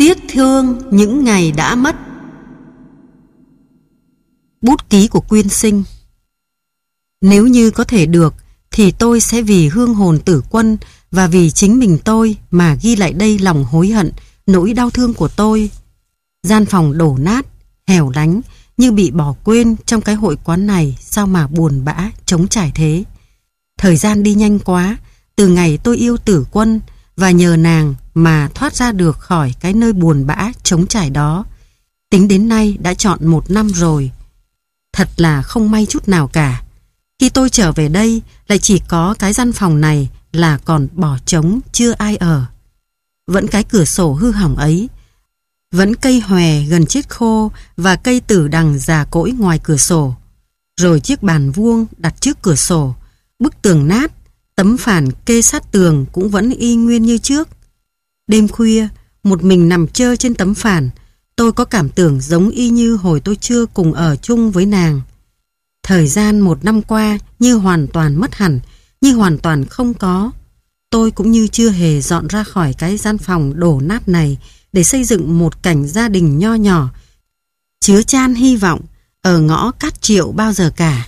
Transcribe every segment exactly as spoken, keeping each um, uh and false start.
Tiếc thương những ngày đã mất. Bút ký của Quyên Sinh. Nếu như có thể được thì tôi sẽ vì hương hồn Tử Quân và vì chính mình tôi mà ghi lại đây lòng hối hận, nỗi đau thương của tôi. Gian phòng đổ nát, hẻo lánh như bị bỏ quên trong cái hội quán này, sao mà buồn bã, trống trải thế. Thời gian đi nhanh quá, từ ngày tôi yêu Tử Quân và nhờ nàng mà thoát ra được khỏi cái nơi buồn bã, trống trải đó. Tính đến nay đã trọn một năm rồi. Thật là không may chút nào cả. Khi tôi trở về đây lại chỉ có cái gian phòng này là còn bỏ trống, chưa ai ở. Vẫn cái cửa sổ hư hỏng ấy, vẫn cây hòe gần chết khô và cây tử đằng già cỗi ngoài cửa sổ. Rồi chiếc bàn vuông đặt trước cửa sổ, bức tường nát, tấm phản kê sát tường cũng vẫn y nguyên như trước. Đêm khuya, một mình nằm chơi trên tấm phản, tôi có cảm tưởng giống y như hồi tôi chưa cùng ở chung với nàng. Thời gian một năm qua như hoàn toàn mất hẳn, như hoàn toàn không có. Tôi cũng như chưa hề dọn ra khỏi cái gian phòng đổ nát này để xây dựng một cảnh gia đình nho nhỏ, chứa chan hy vọng ở ngõ Cát Triệu bao giờ cả.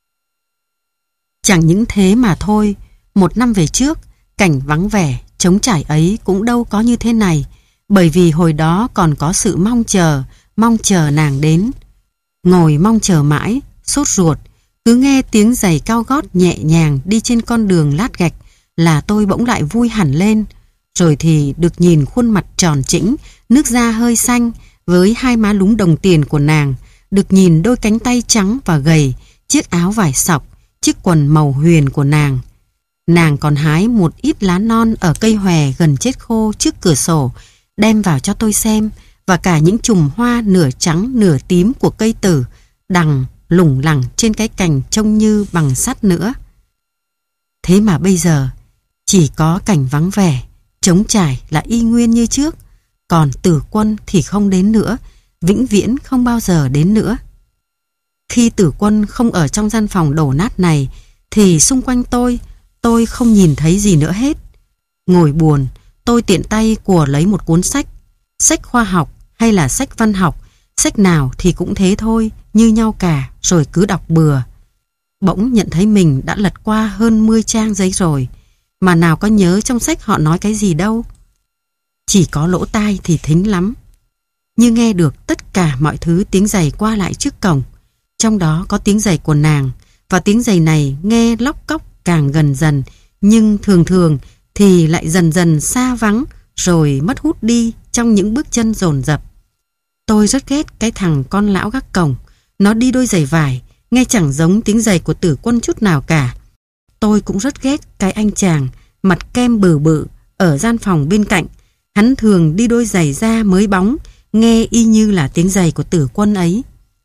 Chẳng những thế mà thôi, một năm về trước, cảnh vắng vẻ, trống trải ấy cũng đâu có như thế này, bởi vì hồi đó còn có sự mong chờ, mong chờ nàng đến. Ngồi mong chờ mãi, sốt ruột, cứ nghe tiếng giày cao gót nhẹ nhàng đi trên con đường lát gạch là tôi bỗng lại vui hẳn lên. Rồi thì được nhìn khuôn mặt tròn trĩnh, nước da hơi xanh với hai má lúm đồng tiền của nàng, được nhìn đôi cánh tay trắng và gầy, chiếc áo vải sọc, chiếc quần màu huyền của nàng. Nàng còn hái một ít lá non ở cây hòe gần chết khô trước cửa sổ, đem vào cho tôi xem, và cả những chùm hoa nửa trắng nửa tím của cây tử đằng lủng lẳng trên cái cành trông như bằng sắt nữa. Thế mà bây giờ chỉ có cảnh vắng vẻ, trống trải là y nguyên như trước, còn Tử Quân thì không đến nữa, vĩnh viễn không bao giờ đến nữa. Khi Tử Quân không ở trong gian phòng đổ nát này thì xung quanh tôi, tôi không nhìn thấy gì nữa hết. Ngồi buồn, tôi tiện tay của lấy một cuốn sách, sách khoa học hay là sách văn học, sách nào thì cũng thế thôi, như nhau cả, rồi cứ đọc bừa. Bỗng nhận thấy mình đã lật qua hơn mươi trang giấy rồi, mà nào có nhớ trong sách họ nói cái gì đâu. Chỉ có lỗ tai thì thính lắm, như nghe được tất cả mọi thứ tiếng giày qua lại trước cổng. Trong đó có tiếng giày của nàng, và tiếng giày này nghe lóc cóc càng gần dần, nhưng thường thường thì lại dần dần xa vắng rồi mất hút đi trong những bước chân dồn dập. Tôi rất ghét cái thằng con lão gác cổng, nó đi đôi giày vải, nghe chẳng giống tiếng giày của Tử Quân chút nào cả. Tôi cũng rất ghét cái anh chàng mặt kem bự bự ở gian phòng bên cạnh, hắn thường đi đôi giày da mới bóng, nghe y như là tiếng giày của Tử Quân ấy.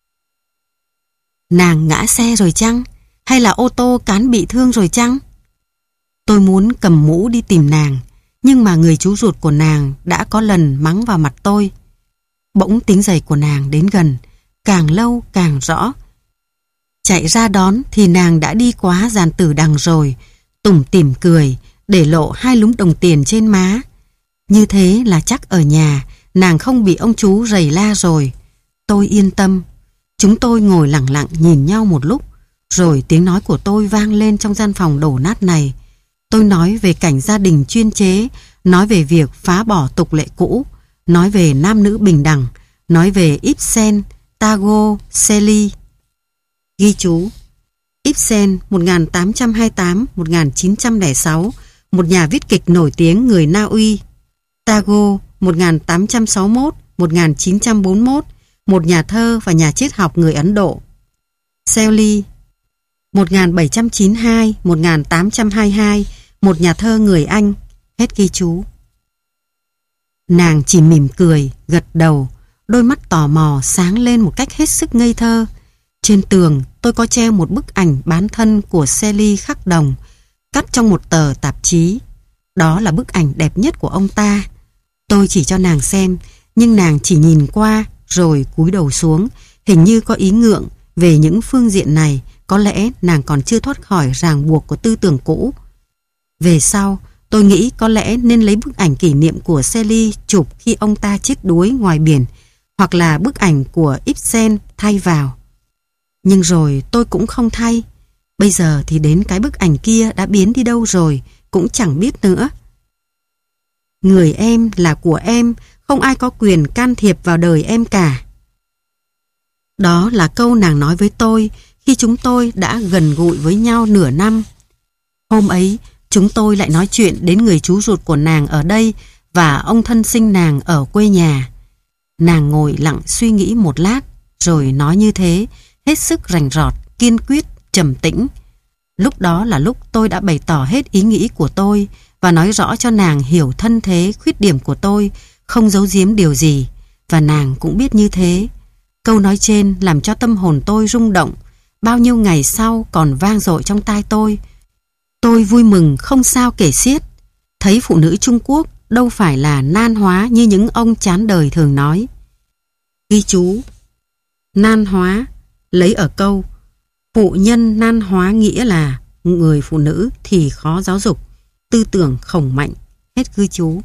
Nàng ngã xe rồi chăng? Hay là ô tô cán bị thương rồi chăng? Tôi muốn cầm mũ đi tìm nàng, nhưng mà người chú ruột của nàng đã có lần mắng vào mặt tôi. Bỗng tiếng giày của nàng đến gần, càng lâu càng rõ. Chạy ra đón thì nàng đã đi quá dàn tử đằng rồi, tủm tỉm cười, để lộ hai lúm đồng tiền trên má. Như thế là chắc ở nhà nàng không bị ông chú rầy la rồi. Tôi yên tâm. Chúng tôi ngồi lặng lặng nhìn nhau một lúc, rồi tiếng nói của tôi vang lên trong gian phòng đổ nát này. Tôi nói về cảnh gia đình chuyên chế, nói về việc phá bỏ tục lệ cũ, nói về nam nữ bình đẳng, nói về Ibsen, Tago, Shelley. Ghi chú: Ibsen một nghìn tám trăm hai mươi tám đến một nghìn chín trăm lẻ sáu, một nhà viết kịch nổi tiếng người Na Uy. Tago một nghìn tám trăm sáu mươi mốt đến một nghìn chín trăm bốn mươi mốt, một nhà thơ và nhà triết học người Ấn Độ. Shelley một nghìn bảy trăm chín mươi hai đến một nghìn tám trăm hai mươi hai, một nhà thơ người Anh. Hết ghi chú. Nàng chỉ mỉm cười, gật đầu, đôi mắt tò mò sáng lên một cách hết sức ngây thơ. Trên tường tôi có treo một bức ảnh bán thân của Shelley khắc đồng, cắt trong một tờ tạp chí. Đó là bức ảnh đẹp nhất của ông ta. Tôi chỉ cho nàng xem, nhưng nàng chỉ nhìn qua rồi cúi đầu xuống, hình như có ý ngượng về những phương diện này. Có lẽ nàng còn chưa thoát khỏi ràng buộc của tư tưởng cũ. Về sau, Tôi nghĩ có lẽ nên lấy bức ảnh kỷ niệm của Shelley chụp khi ông ta chết đuối ngoài biển, hoặc là bức ảnh của Ibsen thay vào. Nhưng rồi tôi cũng không thay. Bây giờ thì đến cái bức ảnh kia đã biến đi đâu rồi, cũng chẳng biết nữa. Người em là của em, không ai có quyền can thiệp vào đời em cả. Đó là câu nàng nói với tôi khi chúng tôi đã gần gũi với nhau nửa năm. Hôm ấy, chúng tôi lại nói chuyện đến người chú ruột của nàng ở đây và ông thân sinh nàng ở quê nhà. Nàng ngồi lặng suy nghĩ một lát, rồi nói như thế, hết sức rành rọt, kiên quyết, trầm tĩnh. Lúc đó là lúc tôi đã bày tỏ hết ý nghĩ của tôi và nói rõ cho nàng hiểu thân thế, khuyết điểm của tôi, không giấu giếm điều gì, và nàng cũng biết như thế. Câu nói trên làm cho tâm hồn tôi rung động, bao nhiêu ngày sau còn vang dội trong tai tôi. Tôi vui mừng không sao kể xiết. Thấy phụ nữ Trung Quốc đâu phải là nan hóa như những ông chán đời thường nói. Ghi chú: nan hóa lấy ở câu phụ nhân nan hóa nghĩa là người phụ nữ thì khó giáo dục, tư tưởng khổng mạnh. Hết ghi chú.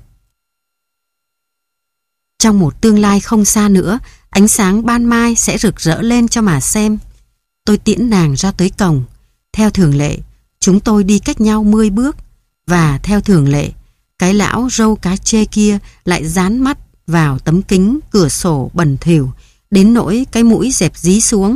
Trong một tương lai không xa nữa, ánh sáng ban mai sẽ rực rỡ lên cho mà xem. Tôi tiễn nàng ra tới cổng. Theo thường lệ, chúng tôi đi cách nhau mươi bước, và theo thường lệ, cái lão râu cá chê kia lại dán mắt vào tấm kính cửa sổ bẩn thỉu đến nỗi cái mũi dẹp dí xuống.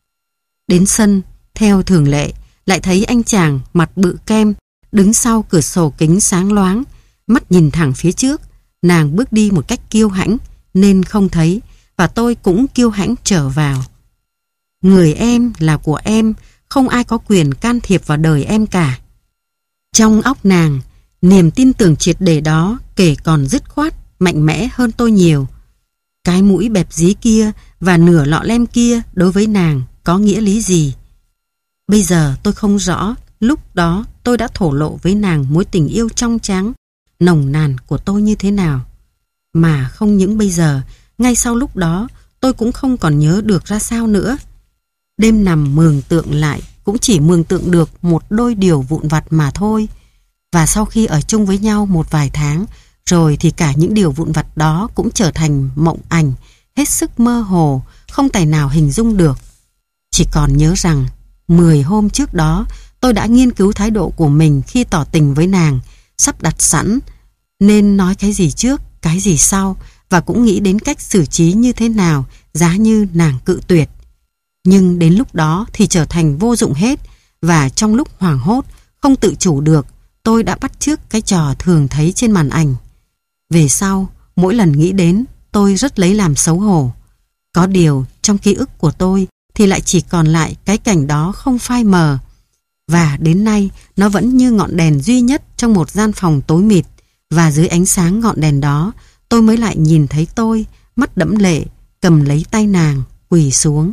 Đến sân, theo thường lệ, lại thấy anh chàng mặt bự kem đứng sau cửa sổ kính sáng loáng, mắt nhìn thẳng phía trước. Nàng bước đi một cách kiêu hãnh nên không thấy, và tôi cũng kiêu hãnh trở vào. Người em là của em, không ai có quyền can thiệp vào đời em cả. Trong óc nàng, niềm tin tưởng triệt để đó kể còn dứt khoát, mạnh mẽ hơn tôi nhiều. Cái mũi bẹp dí kia và nửa lọ lem kia đối với nàng có nghĩa lý gì? Bây giờ tôi không rõ lúc đó tôi đã thổ lộ với nàng mối tình yêu trong trắng, nồng nàn của tôi như thế nào. Mà không những bây giờ, ngay sau lúc đó tôi cũng không còn nhớ được ra sao nữa. Đêm nằm mường tượng lại cũng chỉ mường tượng được một đôi điều vụn vặt mà thôi. Và sau khi ở chung với nhau một vài tháng, rồi thì cả những điều vụn vặt đó cũng trở thành mộng ảnh, hết sức mơ hồ, không tài nào hình dung được. Chỉ còn nhớ rằng, mười hôm trước đó, tôi đã nghiên cứu thái độ của mình khi tỏ tình với nàng, sắp đặt sẵn, nên nói cái gì trước, cái gì sau, và cũng nghĩ đến cách xử trí như thế nào, giá như nàng cự tuyệt. Nhưng đến lúc đó thì trở thành vô dụng hết, và trong lúc hoảng hốt, không tự chủ được, tôi đã bắt chước cái trò thường thấy trên màn ảnh. Về sau, mỗi lần nghĩ đến, tôi rất lấy làm xấu hổ. Có điều, trong ký ức của tôi thì lại chỉ còn lại cái cảnh đó không phai mờ. Và đến nay, nó vẫn như ngọn đèn duy nhất trong một gian phòng tối mịt, và dưới ánh sáng ngọn đèn đó, tôi mới lại nhìn thấy tôi, mắt đẫm lệ, cầm lấy tay nàng, quỳ xuống.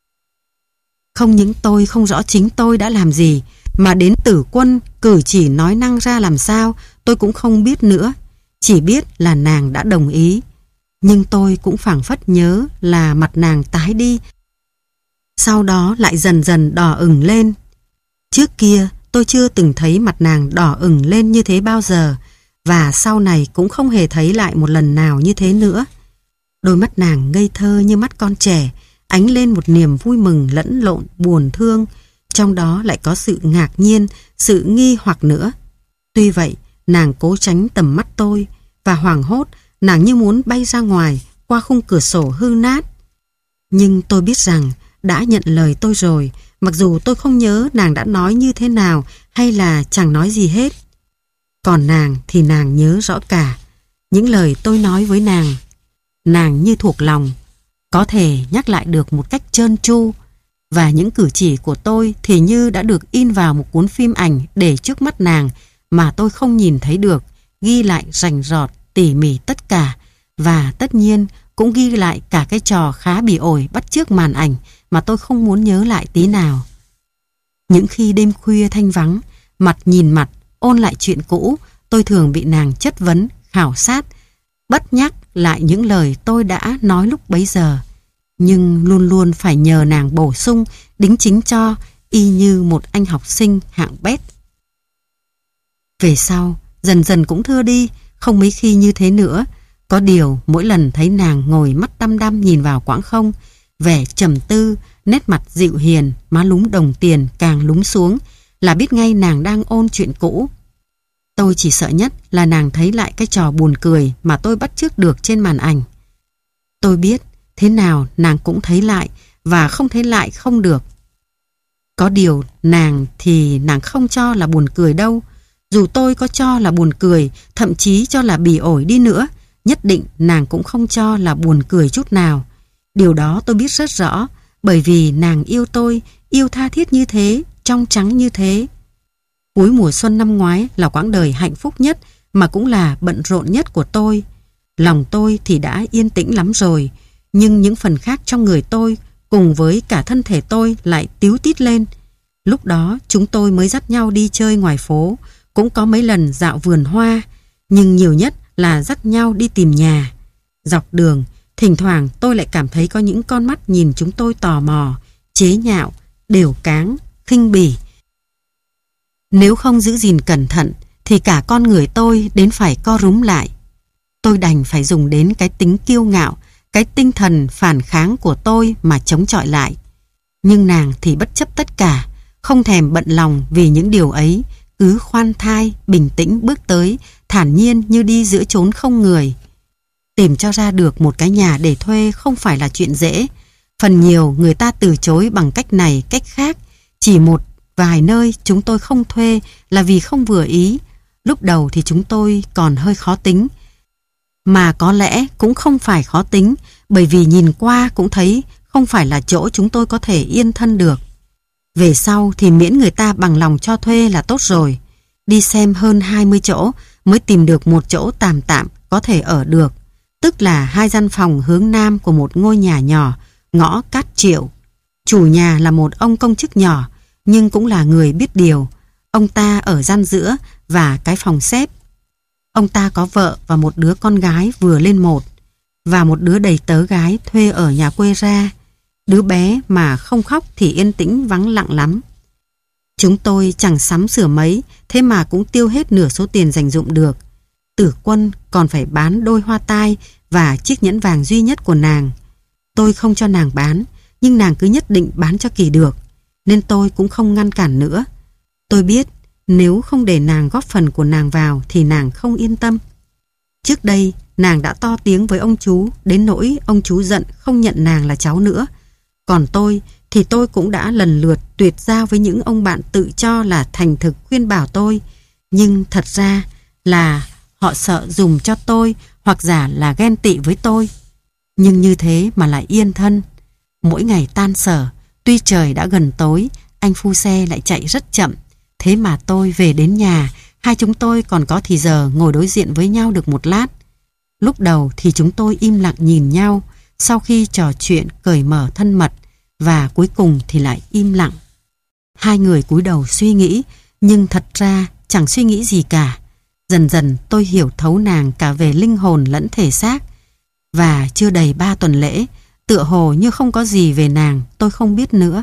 Không những tôi không rõ chính tôi đã làm gì, mà đến Tử Quân cử chỉ nói năng ra làm sao tôi cũng không biết nữa. Chỉ biết là nàng đã đồng ý. Nhưng tôi cũng phảng phất nhớ là mặt nàng tái đi, sau đó lại dần dần đỏ ửng lên. Trước kia tôi chưa từng thấy mặt nàng đỏ ửng lên như thế bao giờ, và sau này cũng không hề thấy lại một lần nào như thế nữa. Đôi mắt nàng ngây thơ như mắt con trẻ, ánh lên một niềm vui mừng lẫn lộn buồn thương, trong đó lại có sự ngạc nhiên, sự nghi hoặc nữa. Tuy vậy, nàng cố tránh tầm mắt tôi, và hoảng hốt, nàng như muốn bay ra ngoài qua khung cửa sổ hư nát. Nhưng tôi biết rằng đã nhận lời tôi rồi, mặc dù tôi không nhớ nàng đã nói như thế nào hay là chẳng nói gì hết. Còn nàng thì nàng nhớ rõ cả những lời tôi nói với nàng. Nàng như thuộc lòng, có thể nhắc lại được một cách trơn tru, và những cử chỉ của tôi thì như đã được in vào một cuốn phim ảnh để trước mắt nàng mà tôi không nhìn thấy được, ghi lại rành rọt, tỉ mỉ tất cả, và tất nhiên cũng ghi lại cả cái trò khá bỉ ổi bắt chước màn ảnh mà tôi không muốn nhớ lại tí nào. Những khi đêm khuya thanh vắng, mặt nhìn mặt, ôn lại chuyện cũ, tôi thường bị nàng chất vấn, khảo sát, bất nhắc lại những lời tôi đã nói lúc bấy giờ, nhưng luôn luôn phải nhờ nàng bổ sung, đính chính cho, y như một anh học sinh hạng bét. Về sau, dần dần cũng thưa đi, không mấy khi như thế nữa. Có điều mỗi lần thấy nàng ngồi mắt đăm đăm nhìn vào quãng không, vẻ trầm tư, nét mặt dịu hiền, má lúm đồng tiền càng lúm xuống, là biết ngay nàng đang ôn chuyện cũ. Tôi chỉ sợ nhất là nàng thấy lại cái trò buồn cười mà tôi bắt chước được trên màn ảnh. Tôi biết thế nào nàng cũng thấy lại, và không thấy lại không được. Có điều nàng thì nàng không cho là buồn cười đâu. Dù tôi có cho là buồn cười, thậm chí cho là bỉ ổi đi nữa, nhất định nàng cũng không cho là buồn cười chút nào. Điều đó tôi biết rất rõ, bởi vì nàng yêu tôi, yêu tha thiết như thế, trong trắng như thế. Cuối mùa xuân năm ngoái là quãng đời hạnh phúc nhất mà cũng là bận rộn nhất của tôi. Lòng tôi thì đã yên tĩnh lắm rồi, nhưng những phần khác trong người tôi cùng với cả thân thể tôi lại tíu tít lên. Lúc đó chúng tôi mới dắt nhau đi chơi ngoài phố, cũng có mấy lần dạo vườn hoa, nhưng nhiều nhất là dắt nhau đi tìm nhà. Dọc đường, thỉnh thoảng tôi lại cảm thấy có những con mắt nhìn chúng tôi tò mò, chế nhạo, đều cáng, khinh bỉ. Nếu không giữ gìn cẩn thận thì cả con người tôi đến phải co rúm lại. Tôi đành phải dùng đến cái tính kiêu ngạo, cái tinh thần phản kháng của tôi mà chống chọi lại. Nhưng nàng thì bất chấp tất cả, không thèm bận lòng vì những điều ấy, cứ khoan thai, bình tĩnh bước tới, thản nhiên như đi giữa chốn không người. Tìm cho ra được một cái nhà để thuê không phải là chuyện dễ. Phần nhiều người ta từ chối bằng cách này, cách khác. Chỉ một vài nơi chúng tôi không thuê là vì không vừa ý. Lúc đầu thì chúng tôi còn hơi khó tính. Mà có lẽ cũng không phải khó tính, bởi vì nhìn qua cũng thấy không phải là chỗ chúng tôi có thể yên thân được. Về sau thì miễn người ta bằng lòng cho thuê là tốt rồi. Đi xem hơn hai mươi chỗ mới tìm được một chỗ tạm tạm có thể ở được. Tức là hai gian phòng hướng nam của một ngôi nhà nhỏ, ngõ Cát Triệu. Chủ nhà là một ông công chức nhỏ, nhưng cũng là người biết điều. Ông ta ở gian giữa và cái phòng xếp. Ông ta có vợ và một đứa con gái vừa lên một, và một đứa đầy tớ gái thuê ở nhà quê ra. Đứa bé mà không khóc thì yên tĩnh vắng lặng lắm. Chúng tôi chẳng sắm sửa mấy, thế mà cũng tiêu hết nửa số tiền dành dụm được. Tử Quân còn phải bán đôi hoa tai và chiếc nhẫn vàng duy nhất của nàng. Tôi không cho nàng bán, nhưng nàng cứ nhất định bán cho kỳ được, nên tôi cũng không ngăn cản nữa. Tôi biết nếu không để nàng góp phần của nàng vào thì nàng không yên tâm. Trước đây nàng đã to tiếng với ông chú, đến nỗi ông chú giận không nhận nàng là cháu nữa. Còn tôi thì tôi cũng đã lần lượt tuyệt giao với những ông bạn tự cho là thành thực khuyên bảo tôi, nhưng thật ra là họ sợ dùng cho tôi, hoặc giả là ghen tị với tôi. Nhưng như thế mà lại yên thân. Mỗi ngày tan sở, tuy trời đã gần tối, anh phu xe lại chạy rất chậm. Thế mà tôi về đến nhà, hai chúng tôi còn có thì giờ ngồi đối diện với nhau được một lát. Lúc đầu thì chúng tôi im lặng nhìn nhau, sau khi trò chuyện cởi mở thân mật, và cuối cùng thì lại im lặng. Hai người cúi đầu suy nghĩ, nhưng thật ra chẳng suy nghĩ gì cả. Dần dần tôi hiểu thấu nàng cả về linh hồn lẫn thể xác. Và chưa đầy ba tuần lễ, tựa hồ như không có gì về nàng tôi không biết nữa.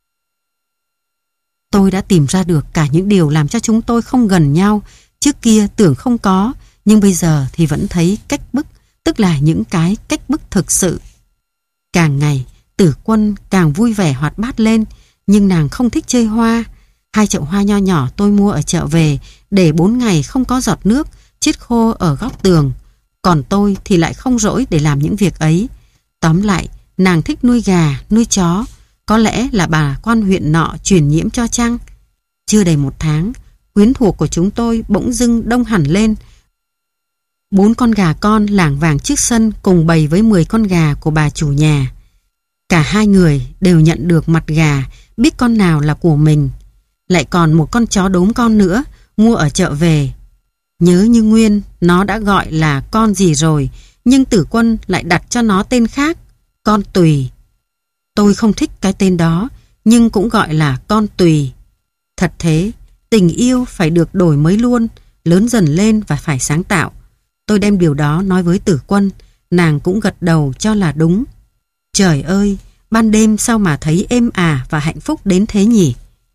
Tôi đã tìm ra được cả những điều làm cho chúng tôi không gần nhau. Trước kia tưởng không có, nhưng bây giờ thì vẫn thấy cách bức, tức là những cái cách bức thực sự. Càng ngày, Tử Quân càng vui vẻ hoạt bát lên, nhưng nàng không thích chơi hoa. Hai chậu hoa nho nhỏ tôi mua ở chợ về, để bốn ngày không có giọt nước, chết khô ở góc tường. Còn tôi thì lại không rỗi để làm những việc ấy. Tóm lại, nàng thích nuôi gà, nuôi chó. Có lẽ là bà quan huyện nọ truyền nhiễm cho chăng. Chưa đầy một tháng, quyến thuộc của chúng tôi bỗng dưng đông hẳn lên. Bốn con gà con lảng vảng trước sân cùng bầy với mười con gà của bà chủ nhà. Cả hai người đều nhận được mặt gà, biết con nào là của mình. Lại còn một con chó đốm con nữa, mua ở chợ về. Nhớ như nguyên, nó đã gọi là con gì rồi, nhưng Tử Quân lại đặt cho nó tên khác, con Tùy. Tôi không thích cái tên đó, nhưng cũng gọi là con Tùy. Thật thế, tình yêu phải được đổi mới luôn, lớn dần lên và phải sáng tạo. Tôi đem điều đó nói với Tử Quân, nàng cũng gật đầu cho là đúng. Trời ơi, ban đêm sao mà thấy êm ả và hạnh phúc đến thế nhỉ?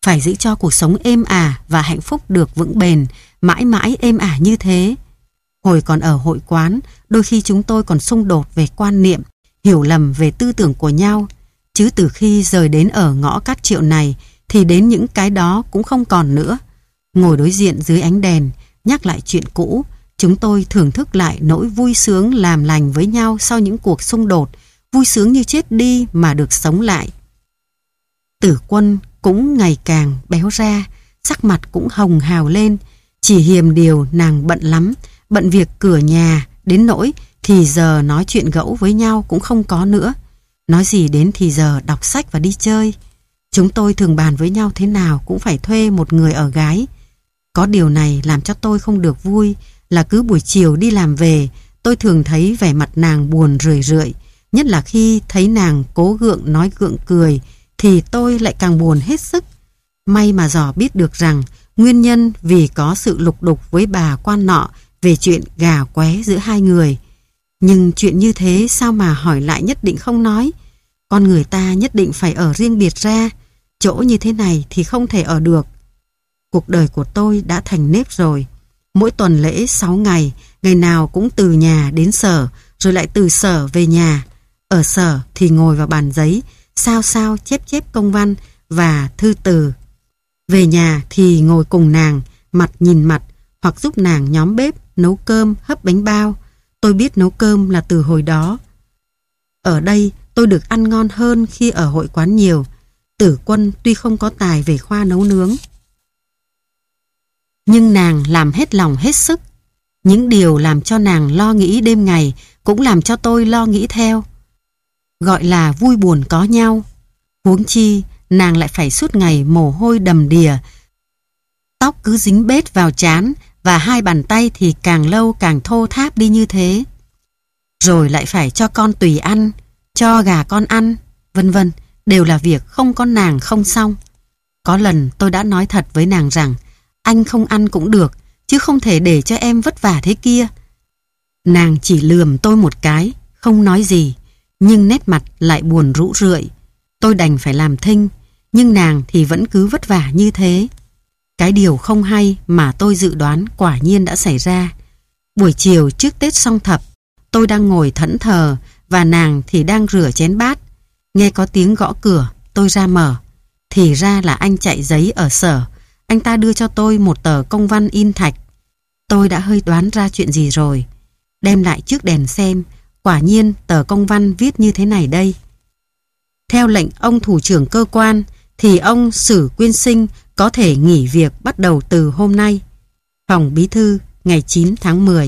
phải giữ cho cuộc sống êm ả và hạnh phúc được vững bền, mãi mãi êm ả như thế. Hồi còn ở hội quán, đôi khi chúng tôi còn xung đột về quan niệm, hiểu lầm về tư tưởng của nhau. Chứ từ khi rời đến ở ngõ Cát Triệu này thì đến những cái đó cũng không còn nữa. Ngồi đối diện dưới ánh đèn, nhắc lại chuyện cũ, chúng tôi thưởng thức lại nỗi vui sướng làm lành với nhau sau những cuộc xung đột, vui sướng như chết đi mà được sống lại. Tử Quân cũng ngày càng béo ra, sắc mặt cũng hồng hào lên, chỉ hiềm điều nàng bận lắm, bận việc cửa nhà, đến nỗi thì giờ nói chuyện gẫu với nhau cũng không có nữa. Nói gì đến thì giờ đọc sách và đi chơi. Chúng tôi thường bàn với nhau thế nào cũng phải thuê một người ở gái. Có điều này làm cho tôi không được vui là cứ buổi chiều đi làm về, tôi thường thấy vẻ mặt nàng buồn rười rượi, nhất là khi thấy nàng cố gượng nói gượng cười thì tôi lại càng buồn hết sức. May mà dò biết được rằng nguyên nhân vì có sự lục đục với bà quan nọ về chuyện gà qué giữa hai người. Nhưng chuyện như thế sao mà hỏi lại nhất định không nói. Con người ta nhất định phải ở riêng biệt ra, chỗ như thế này thì không thể ở được. Cuộc đời của tôi đã thành nếp rồi. Mỗi tuần lễ sáu ngày, ngày nào cũng từ nhà đến sở, rồi lại từ sở về nhà. Ở sở thì ngồi vào bàn giấy, sao sao chép chép công văn và thư từ. Về nhà thì ngồi cùng nàng, mặt nhìn mặt, hoặc giúp nàng nhóm bếp, nấu cơm, hấp bánh bao. Tôi biết nấu cơm là từ hồi đó. Ở đây tôi được ăn ngon hơn khi ở hội quán nhiều. Tử Quân tuy không có tài về khoa nấu nướng, nhưng nàng làm hết lòng hết sức. Những điều làm cho nàng lo nghĩ đêm ngày cũng làm cho tôi lo nghĩ theo. Gọi là vui buồn có nhau. Huống chi nàng lại phải suốt ngày mồ hôi đầm đìa, tóc cứ dính bết vào trán và hai bàn tay thì càng lâu càng thô tháp đi như thế. Rồi lại phải cho con tùy ăn, cho gà con ăn, vân vân, đều là việc không có nàng không xong. Có lần tôi đã nói thật với nàng rằng anh không ăn cũng được, chứ không thể để cho em vất vả thế kia. Nàng chỉ lườm tôi một cái, không nói gì, nhưng nét mặt lại buồn rũ rượi. Tôi đành phải làm thinh, nhưng nàng thì vẫn cứ vất vả như thế. Cái điều không hay mà tôi dự đoán quả nhiên đã xảy ra. Buổi chiều trước Tết Song Thập, tôi đang ngồi thẫn thờ và nàng thì đang rửa chén bát. Nghe có tiếng gõ cửa, tôi ra mở. Thì ra là anh chạy giấy ở sở. Anh ta đưa cho tôi một tờ công văn in thạch. Tôi đã hơi đoán ra chuyện gì rồi. Đem lại trước đèn xem, quả nhiên tờ công văn viết như thế này đây. Theo lệnh ông thủ trưởng cơ quan thì ông Sử Quyên Sinh có thể nghỉ việc bắt đầu từ hôm nay. Phòng bí thư ngày chín tháng mười.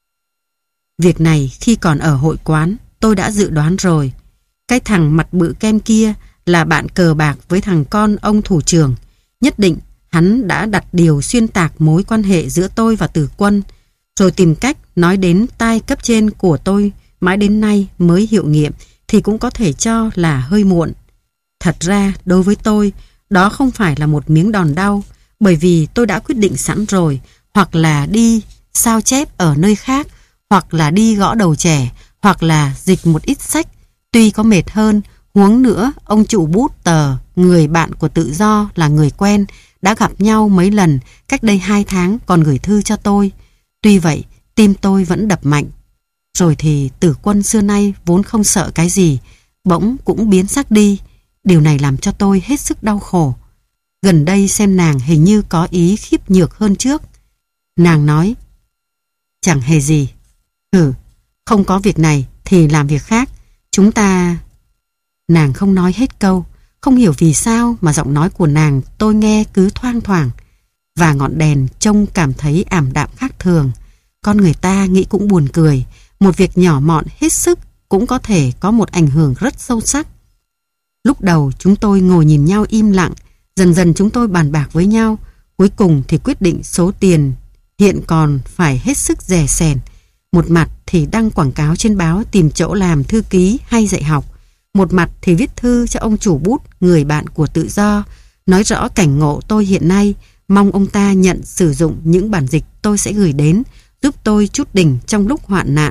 Việc này khi còn ở hội quán tôi đã dự đoán rồi. Cái thằng mặt bự kem kia là bạn cờ bạc với thằng con ông thủ trưởng. Nhất định hắn đã đặt điều xuyên tạc mối quan hệ giữa tôi và Tử Quân, rồi tìm cách nói đến tai cấp trên của tôi mãi đến nay mới hiệu nghiệm thì cũng có thể cho là hơi muộn. Thật ra đối với tôi đó không phải là một miếng đòn đau, bởi vì tôi đã quyết định sẵn rồi, hoặc là đi sao chép ở nơi khác, hoặc là đi gõ đầu trẻ, hoặc là dịch một ít sách. Tuy có mệt hơn, huống nữa ông chủ bút tờ, người bạn của Tự Do là người quen, đã gặp nhau mấy lần, cách đây hai tháng còn gửi thư cho tôi. Tuy vậy, tim tôi vẫn đập mạnh. Rồi thì Tử Quân xưa nay vốn không sợ cái gì, bỗng cũng biến sắc đi. Điều này làm cho tôi hết sức đau khổ. Gần đây xem nàng hình như có ý khiếp nhược hơn trước. Nàng nói, chẳng hề gì. Ừ, không có việc này thì làm việc khác. Chúng ta... Nàng không nói hết câu. Không hiểu vì sao mà giọng nói của nàng tôi nghe cứ thoang thoảng. Và ngọn đèn trông cảm thấy ảm đạm khác thường. Con người ta nghĩ cũng buồn cười. Một việc nhỏ mọn hết sức cũng có thể có một ảnh hưởng rất sâu sắc. Lúc đầu chúng tôi ngồi nhìn nhau im lặng. Dần dần chúng tôi bàn bạc với nhau. Cuối cùng thì quyết định số tiền hiện còn phải hết sức rẻ sẻn. Một mặt thì đăng quảng cáo trên báo tìm chỗ làm thư ký hay dạy học. Một mặt thì viết thư cho ông chủ bút, người bạn của Tự Do, nói rõ cảnh ngộ tôi hiện nay, mong ông ta nhận sử dụng những bản dịch tôi sẽ gửi đến, giúp tôi chút đỉnh trong lúc hoạn nạn.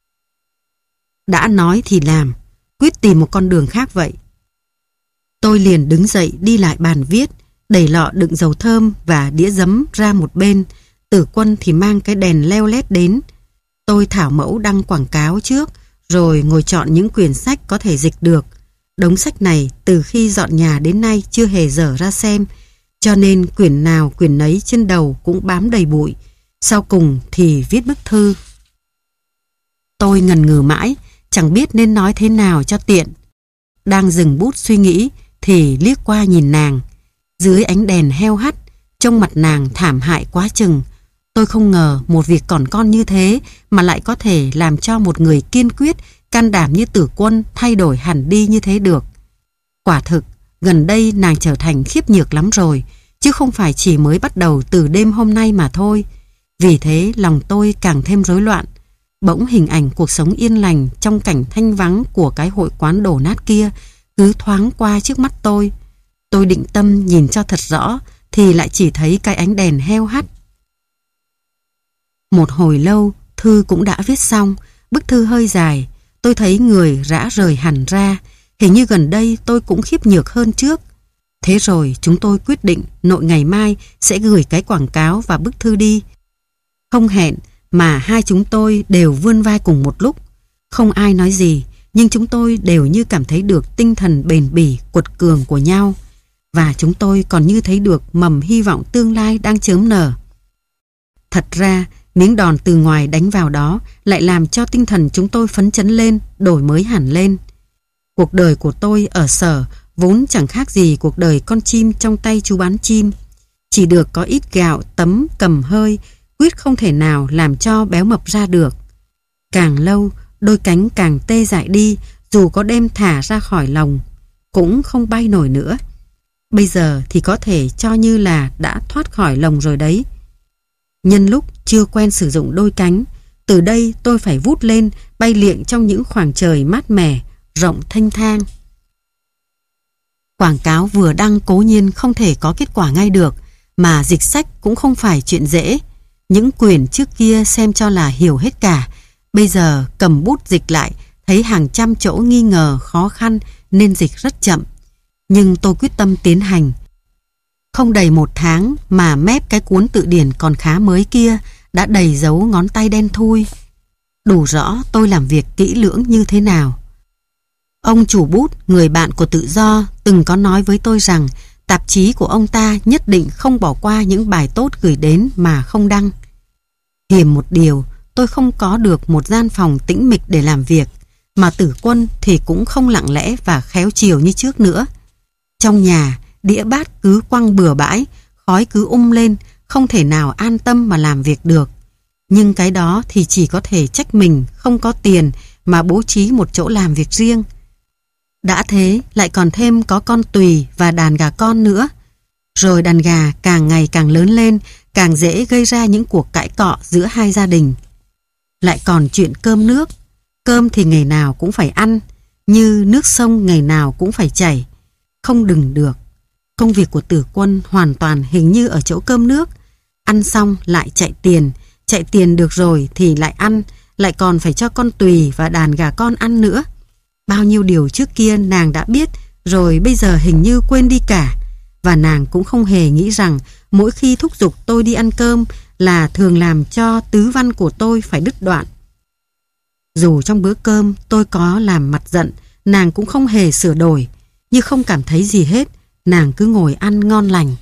Đã nói thì làm, quyết tìm một con đường khác vậy. Tôi liền đứng dậy đi lại bàn viết, đẩy lọ đựng dầu thơm và đĩa giấm ra một bên. Tử Quân thì mang cái đèn leo lét đến. Tôi thảo mẫu đăng quảng cáo trước, rồi ngồi chọn những quyển sách có thể dịch được. Đống sách này từ khi dọn nhà đến nay chưa hề dở ra xem, cho nên quyển nào quyển nấy trên đầu cũng bám đầy bụi. Sau cùng thì viết bức thư. Tôi ngần ngừ mãi, chẳng biết nên nói thế nào cho tiện. Đang dừng bút suy nghĩ thì liếc qua nhìn nàng. Dưới ánh đèn heo hắt, trông mặt nàng thảm hại quá chừng. Tôi không ngờ một việc còn con như thế mà lại có thể làm cho một người kiên quyết, can đảm như Tử Quân thay đổi hẳn đi như thế được. Quả thực, gần đây nàng trở thành khiếp nhược lắm rồi, chứ không phải chỉ mới bắt đầu từ đêm hôm nay mà thôi. Vì thế lòng tôi càng thêm rối loạn. Bỗng hình ảnh cuộc sống yên lành trong cảnh thanh vắng của cái hội quán đổ nát kia cứ thoáng qua trước mắt tôi. Tôi định tâm nhìn cho thật rõ thì lại chỉ thấy cái ánh đèn heo hắt. Một hồi lâu, thư cũng đã viết xong. Bức thư hơi dài, tôi thấy người rã rời hẳn ra. Hình như gần đây tôi cũng khiếp nhược hơn trước. Thế rồi chúng tôi quyết định nội ngày mai sẽ gửi cái quảng cáo và bức thư đi. Không hẹn mà hai chúng tôi đều vươn vai cùng một lúc. Không ai nói gì, nhưng chúng tôi đều như cảm thấy được tinh thần bền bỉ, quật cường của nhau. Và chúng tôi còn như thấy được mầm hy vọng tương lai đang chớm nở. Thật ra, miếng đòn từ ngoài đánh vào đó lại làm cho tinh thần chúng tôi phấn chấn lên, đổi mới hẳn lên. Cuộc đời của tôi ở Sở vốn chẳng khác gì cuộc đời con chim trong tay chú bán chim. Chỉ được có ít gạo tấm cầm hơi, quyết không thể nào làm cho béo mập ra được. Càng lâu, đôi cánh càng tê dại đi, dù có đem thả ra khỏi lồng, cũng không bay nổi nữa. Bây giờ thì có thể cho như là đã thoát khỏi lồng rồi đấy. Nhân lúc chưa quen sử dụng đôi cánh, từ đây tôi phải vút lên, bay liệng trong những khoảng trời mát mẻ, rộng thênh thang. Quảng cáo vừa đăng cố nhiên không thể có kết quả ngay được, mà dịch sách cũng không phải chuyện dễ. Những quyển trước kia xem cho là hiểu hết cả, bây giờ cầm bút dịch lại, thấy hàng trăm chỗ nghi ngờ, khó khăn nên dịch rất chậm. Nhưng tôi quyết tâm tiến hành. Không đầy một tháng mà mép cái cuốn tự điển còn khá mới kia đã đầy dấu ngón tay đen thui. Đủ rõ tôi làm việc kỹ lưỡng như thế nào. Ông chủ bút, người bạn của Tự Do, từng có nói với tôi rằng tạp chí của ông ta nhất định không bỏ qua những bài tốt gửi đến mà không đăng. Hiềm một điều, tôi không có được một gian phòng tĩnh mịch để làm việc, mà Tử Quân thì cũng không lặng lẽ và khéo chiều như trước nữa. Trong nhà, đĩa bát cứ quăng bừa bãi, khói cứ um lên, không thể nào an tâm mà làm việc được. Nhưng cái đó thì chỉ có thể trách mình không có tiền mà bố trí một chỗ làm việc riêng. Đã thế lại còn thêm có con Tùy và đàn gà con nữa. Rồi đàn gà càng ngày càng lớn lên, càng dễ gây ra những cuộc cãi cọ giữa hai gia đình. Lại còn chuyện cơm nước. Cơm thì ngày nào cũng phải ăn, như nước sông ngày nào cũng phải chảy. Không đừng được. Công việc của Tử Quân hoàn toàn hình như ở chỗ cơm nước. Ăn xong lại chạy tiền, chạy tiền được rồi thì lại ăn, lại còn phải cho con Tùy và đàn gà con ăn nữa. Bao nhiêu điều trước kia nàng đã biết, rồi bây giờ hình như quên đi cả. Và nàng cũng không hề nghĩ rằng mỗi khi thúc giục tôi đi ăn cơm là thường làm cho tứ văn của tôi phải đứt đoạn. Dù trong bữa cơm tôi có làm mặt giận, nàng cũng không hề sửa đổi, như không cảm thấy gì hết, nàng cứ ngồi ăn ngon lành.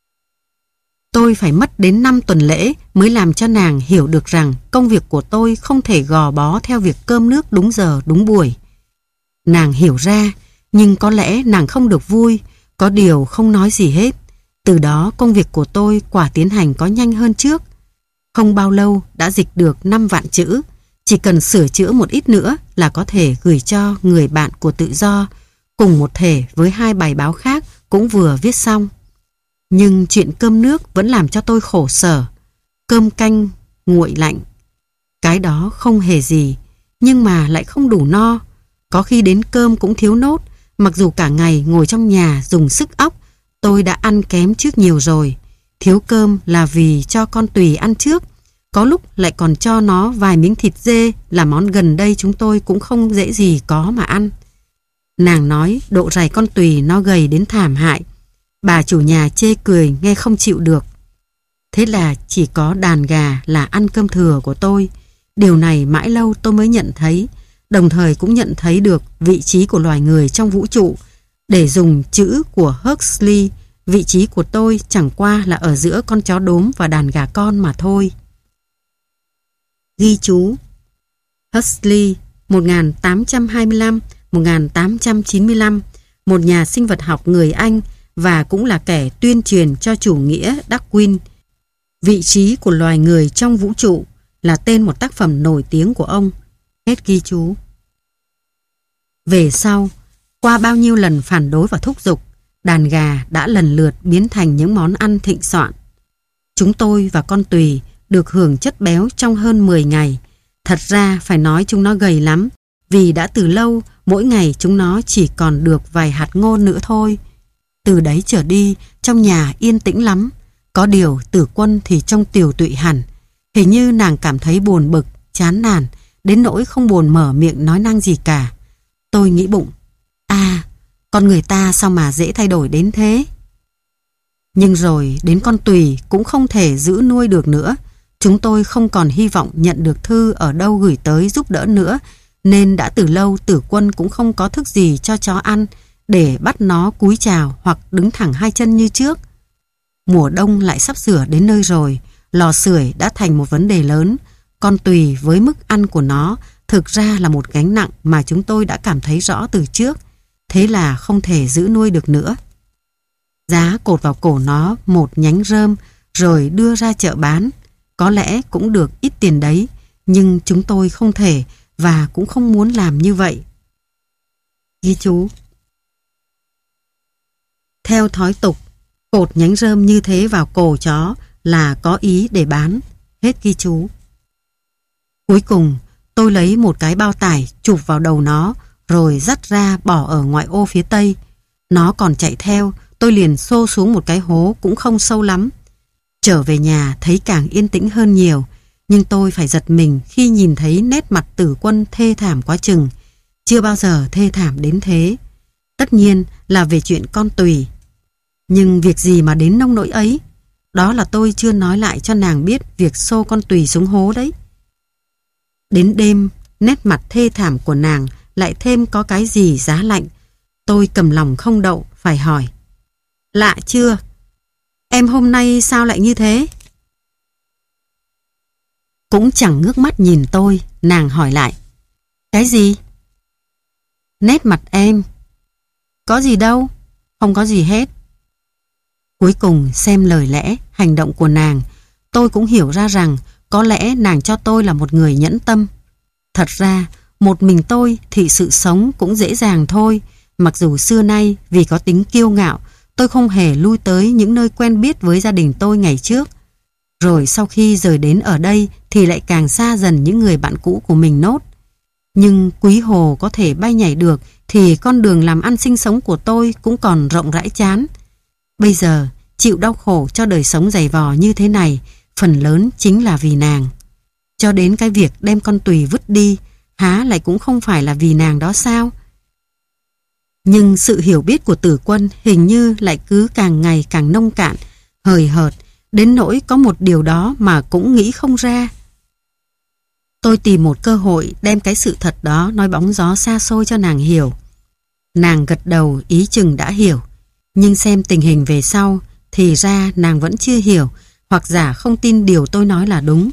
Tôi phải mất đến năm tuần lễ mới làm cho nàng hiểu được rằng công việc của tôi không thể gò bó theo việc cơm nước đúng giờ đúng buổi. Nàng hiểu ra, nhưng có lẽ nàng không được vui, có điều không nói gì hết. Từ đó công việc của tôi quả tiến hành có nhanh hơn trước. Không bao lâu đã dịch được năm vạn chữ, chỉ cần sửa chữa một ít nữa là có thể gửi cho người bạn của Tự Do, cùng một thể với hai bài báo khác cũng vừa viết xong. Nhưng chuyện cơm nước vẫn làm cho tôi khổ sở. Cơm canh nguội lạnh, cái đó không hề gì, nhưng mà lại không đủ no. Có khi đến cơm cũng thiếu nốt, mặc dù cả ngày ngồi trong nhà dùng sức óc, tôi đã ăn kém trước nhiều rồi. Thiếu cơm là vì cho con Tùy ăn trước, có lúc lại còn cho nó vài miếng thịt dê là món gần đây chúng tôi cũng không dễ gì có mà ăn. Nàng nói độ rày con Tùy nó gầy đến thảm hại. Bà chủ nhà chê cười nghe không chịu được. Thế là chỉ có đàn gà là ăn cơm thừa của tôi. Điều này mãi lâu tôi mới nhận thấy, đồng thời cũng nhận thấy được vị trí của loài người trong vũ trụ. Để dùng chữ của Huxley, vị trí của tôi chẳng qua là ở giữa con chó đốm và đàn gà con mà thôi. Ghi chú: Huxley một nghìn tám trăm hai mươi lăm đến một nghìn tám trăm chín mươi lăm, một nhà sinh vật học người Anh và cũng là kẻ tuyên truyền cho chủ nghĩa Darwin. Vị trí của loài người trong vũ trụ là tên một tác phẩm nổi tiếng của ông. Hết ghi chú. Về sau, qua bao nhiêu lần phản đối và thúc giục, đàn gà đã lần lượt biến thành những món ăn thịnh soạn. Chúng tôi và con Tùy được hưởng chất béo trong hơn mười ngày. Thật ra phải nói chúng nó gầy lắm, vì đã từ lâu mỗi ngày chúng nó chỉ còn được vài hạt ngô nữa thôi. Từ đấy trở đi, trong nhà yên tĩnh lắm. Có điều Tử Quân thì trông tiều tụy hẳn. Hình như nàng cảm thấy buồn bực, chán nản, đến nỗi không buồn mở miệng nói năng gì cả. Tôi nghĩ bụng, à, con người ta sao mà dễ thay đổi đến thế. Nhưng rồi đến con Tùy cũng không thể giữ nuôi được nữa. Chúng tôi không còn hy vọng nhận được thư ở đâu gửi tới giúp đỡ nữa, nên đã từ lâu Tử Quân cũng không có thức gì cho chó ăn để bắt nó cúi chào hoặc đứng thẳng hai chân như trước. Mùa đông lại sắp sửa đến nơi rồi, lò sưởi đã thành một vấn đề lớn. Con Tùy với mức ăn của nó thực ra là một gánh nặng mà chúng tôi đã cảm thấy rõ từ trước, thế là không thể giữ nuôi được nữa. Giá cột vào cổ nó một nhánh rơm rồi đưa ra chợ bán, có lẽ cũng được ít tiền đấy, nhưng chúng tôi không thể và cũng không muốn làm như vậy. Ghi chú: theo thói tục, cột nhánh rơm như thế vào cổ chó là có ý để bán. Hết ghi chú. Cuối cùng, tôi lấy một cái bao tải chụp vào đầu nó rồi dắt ra bỏ ở ngoại ô phía tây. Nó còn chạy theo, tôi liền xô xuống một cái hố cũng không sâu lắm. Trở về nhà thấy càng yên tĩnh hơn nhiều, nhưng tôi phải giật mình khi nhìn thấy nét mặt Tử Quân thê thảm quá chừng. Chưa bao giờ thê thảm đến thế. Tất nhiên là về chuyện con Tùy. Nhưng việc gì mà đến nông nỗi ấy? Đó là tôi chưa nói lại cho nàng biết việc xô con Tùy xuống hố đấy. Đến đêm, nét mặt thê thảm của nàng lại thêm có cái gì giá lạnh. Tôi cầm lòng không đậu, phải hỏi: lạ chưa? Em hôm nay sao lại như thế? Cũng chẳng ngước mắt nhìn tôi, nàng hỏi lại: cái gì? Nét mặt em. Có gì đâu, không có gì hết. Cuối cùng xem lời lẽ, hành động của nàng, tôi cũng hiểu ra rằng có lẽ nàng cho tôi là một người nhẫn tâm. Thật ra, một mình tôi thì sự sống cũng dễ dàng thôi, mặc dù xưa nay vì có tính kiêu ngạo, tôi không hề lui tới những nơi quen biết với gia đình tôi ngày trước. Rồi sau khi rời đến ở đây thì lại càng xa dần những người bạn cũ của mình nốt. Nhưng Quý Hồ có thể bay nhảy được thì con đường làm ăn sinh sống của tôi cũng còn rộng rãi chán. Bây giờ chịu đau khổ cho đời sống dày vò như thế này, phần lớn chính là vì nàng. Cho đến cái việc đem con Tùy vứt đi, há lại cũng không phải là vì nàng đó sao? Nhưng sự hiểu biết của Tử Quân hình như lại cứ càng ngày càng nông cạn, hời hợt, đến nỗi có một điều đó mà cũng nghĩ không ra. Tôi tìm một cơ hội đem cái sự thật đó nói bóng gió xa xôi cho nàng hiểu. Nàng gật đầu ý chừng đã hiểu, nhưng xem tình hình về sau thì ra nàng vẫn chưa hiểu, hoặc giả không tin điều tôi nói là đúng.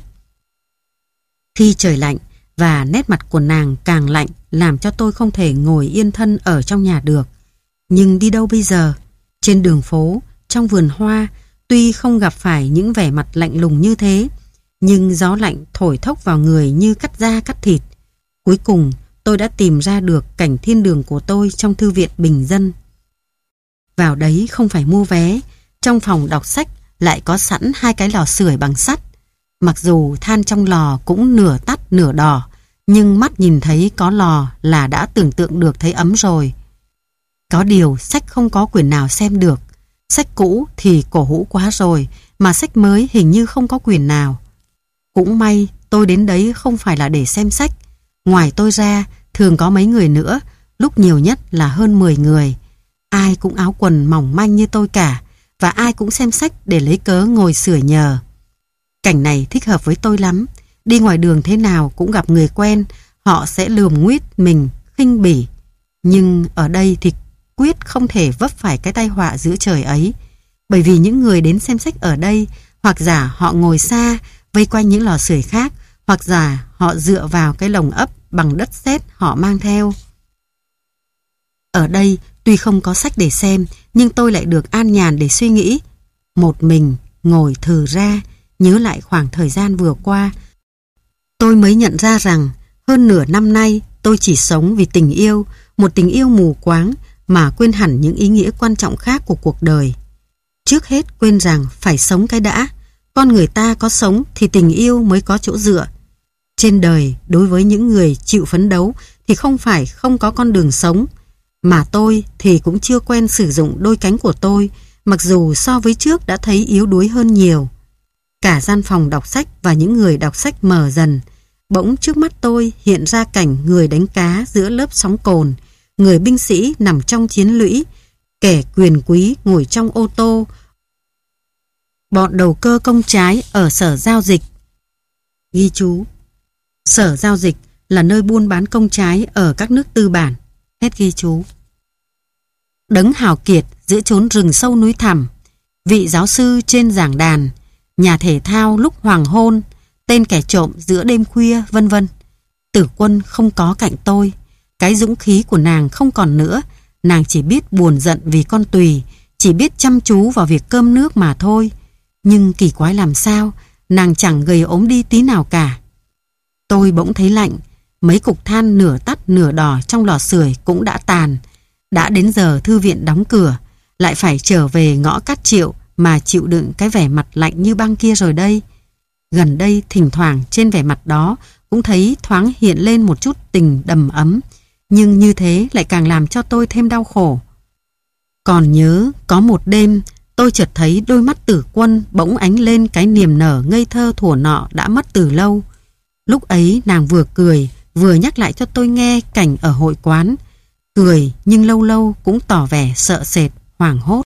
Khi trời lạnh và nét mặt của nàng càng lạnh làm cho tôi không thể ngồi yên thân ở trong nhà được. Nhưng đi đâu bây giờ? Trên đường phố, trong vườn hoa, tuy không gặp phải những vẻ mặt lạnh lùng như thế, nhưng gió lạnh thổi thốc vào người như cắt da cắt thịt. Cuối cùng tôi đã tìm ra được cảnh thiên đường của tôi trong thư viện bình dân. Vào đấy không phải mua vé, trong phòng đọc sách lại có sẵn hai cái lò sưởi bằng sắt. Mặc dù than trong lò cũng nửa tắt nửa đỏ, nhưng mắt nhìn thấy có lò là đã tưởng tượng được thấy ấm rồi. Có điều sách không có quyển nào xem được. Sách cũ thì cổ hũ quá rồi, mà sách mới hình như không có quyển nào. Cũng may tôi đến đấy không phải là để xem sách. Ngoài tôi ra thường có mấy người nữa, lúc nhiều nhất là hơn mười người. Ai cũng áo quần mỏng manh như tôi cả, và ai cũng xem sách để lấy cớ ngồi sửa nhờ. Cảnh này thích hợp với tôi lắm. Đi ngoài đường thế nào cũng gặp người quen, họ sẽ lườm nguýt mình, khinh bỉ. Nhưng ở đây thì quyết không thể vấp phải cái tai họa giữa trời ấy. Bởi vì những người đến xem sách ở đây, hoặc giả họ ngồi xa, vây quanh những lò sưởi khác, hoặc giả họ dựa vào cái lồng ấp bằng đất sét họ mang theo. Ở đây, tuy không có sách để xem, nhưng tôi lại được an nhàn để suy nghĩ. Một mình, ngồi thừ ra, nhớ lại khoảng thời gian vừa qua. Tôi mới nhận ra rằng, hơn nửa năm nay, tôi chỉ sống vì tình yêu, một tình yêu mù quáng, mà quên hẳn những ý nghĩa quan trọng khác của cuộc đời. Trước hết quên rằng phải sống cái đã. Con người ta có sống thì tình yêu mới có chỗ dựa. Trên đời, đối với những người chịu phấn đấu thì không phải không có con đường sống. Mà tôi thì cũng chưa quen sử dụng đôi cánh của tôi, mặc dù so với trước đã thấy yếu đuối hơn nhiều. Cả gian phòng đọc sách và những người đọc sách mờ dần. Bỗng trước mắt tôi hiện ra cảnh người đánh cá giữa lớp sóng cồn, người binh sĩ nằm trong chiến lũy, kẻ quyền quý ngồi trong ô tô, bọn đầu cơ công trái ở sở giao dịch. Ghi chú: sở giao dịch là nơi buôn bán công trái ở các nước tư bản. Hết ghi chú. Đấng hào kiệt giữa chốn rừng sâu núi thẳm, vị giáo sư trên giảng đàn, nhà thể thao lúc hoàng hôn, tên kẻ trộm giữa đêm khuya, vân vân. Tử Quân không có cạnh tôi. Cái dũng khí của nàng không còn nữa. Nàng chỉ biết buồn giận vì con Tùy, chỉ biết chăm chú vào việc cơm nước mà thôi. Nhưng kỳ quái làm sao, nàng chẳng gầy ốm đi tí nào cả. Tôi bỗng thấy lạnh. Mấy cục than nửa tắt nửa đỏ trong lò sưởi cũng đã tàn. Đã đến giờ thư viện đóng cửa, lại phải trở về ngõ Cát Triệu mà chịu đựng cái vẻ mặt lạnh như băng kia rồi đây. Gần đây thỉnh thoảng trên vẻ mặt đó cũng thấy thoáng hiện lên một chút tình đầm ấm, nhưng như thế lại càng làm cho tôi thêm đau khổ. Còn nhớ có một đêm tôi chợt thấy đôi mắt Tử Quân bỗng ánh lên cái niềm nở ngây thơ thuở nọ đã mất từ lâu. Lúc ấy nàng vừa cười vừa nhắc lại cho tôi nghe cảnh ở hội quán. Cười nhưng lâu lâu cũng tỏ vẻ sợ sệt, hoảng hốt.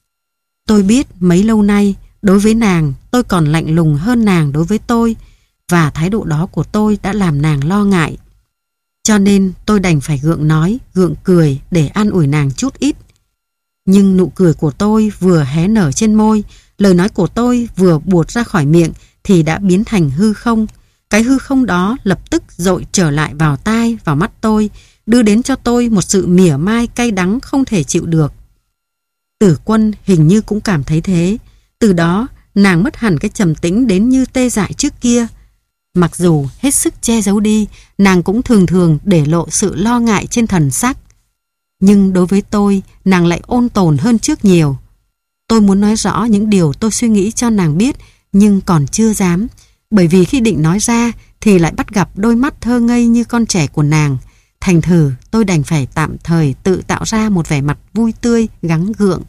Tôi biết mấy lâu nay đối với nàng tôi còn lạnh lùng hơn nàng đối với tôi, và thái độ đó của tôi đã làm nàng lo ngại. Cho nên tôi đành phải gượng nói, gượng cười để an ủi nàng chút ít. Nhưng nụ cười của tôi vừa hé nở trên môi, lời nói của tôi vừa buột ra khỏi miệng thì đã biến thành hư không. Cái hư không đó lập tức dội trở lại vào tai, vào mắt tôi, đưa đến cho tôi một sự mỉa mai cay đắng không thể chịu được. Tử Quân hình như cũng cảm thấy thế. Từ đó nàng mất hẳn cái trầm tĩnh đến như tê dại trước kia. Mặc dù hết sức che giấu đi, nàng cũng thường thường để lộ sự lo ngại trên thần sắc. Nhưng đối với tôi, nàng lại ôn tồn hơn trước nhiều. Tôi muốn nói rõ những điều tôi suy nghĩ cho nàng biết, nhưng còn chưa dám. Bởi vì khi định nói ra thì lại bắt gặp đôi mắt thơ ngây như con trẻ của nàng. Thành thử tôi đành phải tạm thời tự tạo ra một vẻ mặt vui tươi, gắng gượng.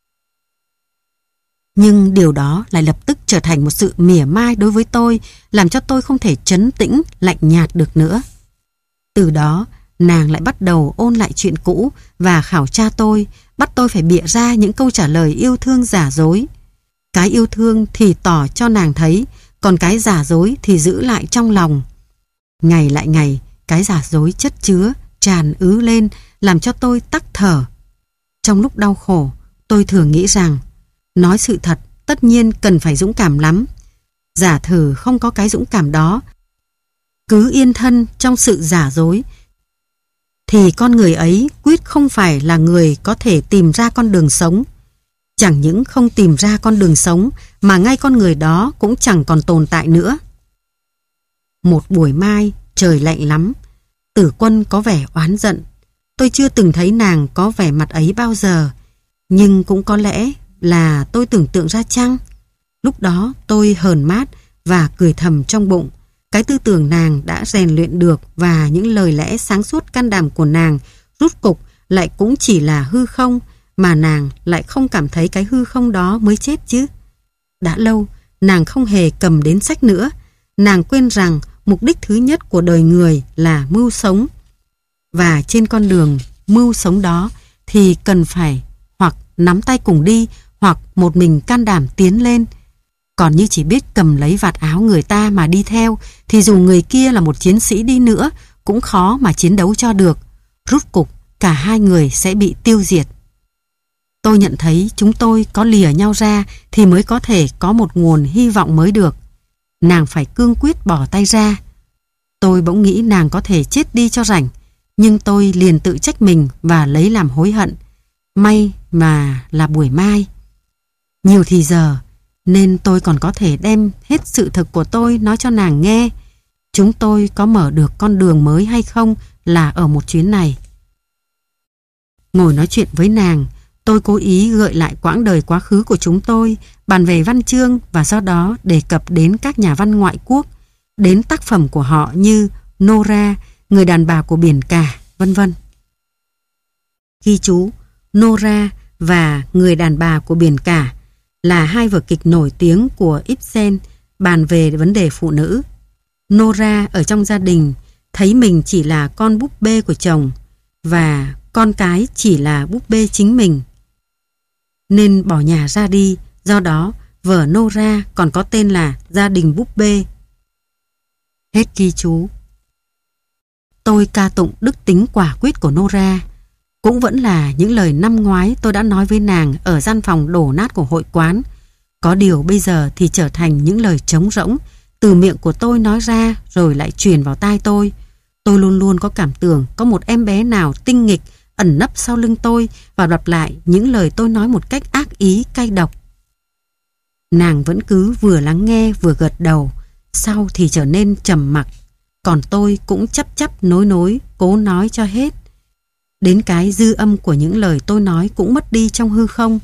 Nhưng điều đó lại lập tức trở thành một sự mỉa mai đối với tôi, làm cho tôi không thể trấn tĩnh, lạnh nhạt được nữa. Từ đó, nàng lại bắt đầu ôn lại chuyện cũ và khảo tra tôi, bắt tôi phải bịa ra những câu trả lời yêu thương giả dối. Cái yêu thương thì tỏ cho nàng thấy, còn cái giả dối thì giữ lại trong lòng. Ngày lại ngày, cái giả dối chất chứa, tràn ứ lên, làm cho tôi tắc thở. Trong lúc đau khổ, tôi thường nghĩ rằng, nói sự thật tất nhiên cần phải dũng cảm lắm. Giả thử không có cái dũng cảm đó, cứ yên thân trong sự giả dối, thì con người ấy quyết không phải là người có thể tìm ra con đường sống. Chẳng những không tìm ra con đường sống, mà ngay con người đó cũng chẳng còn tồn tại nữa. Một buổi mai, trời lạnh lắm. Tử Quân có vẻ oán giận. Tôi chưa từng thấy nàng có vẻ mặt ấy bao giờ. Nhưng cũng có lẽ là tôi tưởng tượng ra chăng? Lúc đó tôi hờn mát và cười thầm trong bụng. Cái tư tưởng nàng đã rèn luyện được và những lời lẽ sáng suốt can đảm của nàng rút cục lại cũng chỉ là hư không, mà nàng lại không cảm thấy cái hư không đó mới chết chứ. Đã lâu, nàng không hề cầm đến sách nữa. Nàng quên rằng mục đích thứ nhất của đời người là mưu sống. Và trên con đường mưu sống đó thì cần phải nắm tay cùng đi, hoặc một mình can đảm tiến lên. Còn như chỉ biết cầm lấy vạt áo người ta mà đi theo, thì dù người kia là một chiến sĩ đi nữa, cũng khó mà chiến đấu cho được. Rút cục, cả hai người sẽ bị tiêu diệt. Tôi nhận thấy chúng tôi có lìa nhau ra thì mới có thể có một nguồn hy vọng mới được. Nàng phải cương quyết bỏ tay ra. Tôi bỗng nghĩ nàng có thể chết đi cho rảnh, nhưng tôi liền tự trách mình và lấy làm hối hận. May mà là buổi mai. Nhiều thì giờ, nên tôi còn có thể đem hết sự thực của tôi nói cho nàng nghe. Chúng tôi có mở được con đường mới hay không là ở một chuyến này. Ngồi nói chuyện với nàng, tôi cố ý gợi lại quãng đời quá khứ của chúng tôi, bàn về văn chương và sau đó đề cập đến các nhà văn ngoại quốc, đến tác phẩm của họ như Nora, Người đàn bà của biển cả, vân vân. Ghi chú, Nora và Người đàn bà của biển cả là hai vở kịch nổi tiếng của Ibsen bàn về vấn đề phụ nữ. Nora ở trong gia đình thấy mình chỉ là con búp bê của chồng và con cái chỉ là búp bê chính mình, nên bỏ nhà ra đi. Do đó vở Nora còn có tên là Gia đình búp bê. Hết ghi chú. Tôi ca tụng đức tính quả quyết của Nora. Cũng vẫn là những lời năm ngoái tôi đã nói với nàng ở gian phòng đổ nát của hội quán. Có điều bây giờ thì trở thành những lời trống rỗng, từ miệng của tôi nói ra rồi lại truyền vào tai tôi. Tôi luôn luôn có cảm tưởng có một em bé nào tinh nghịch ẩn nấp sau lưng tôi và lặp lại những lời tôi nói một cách ác ý cay độc. Nàng vẫn cứ vừa lắng nghe vừa gật đầu, sau thì trở nên trầm mặc. Còn tôi cũng chấp chấp nối nối, cố nói cho hết. Đến cái dư âm của những lời tôi nói cũng mất đi trong hư không.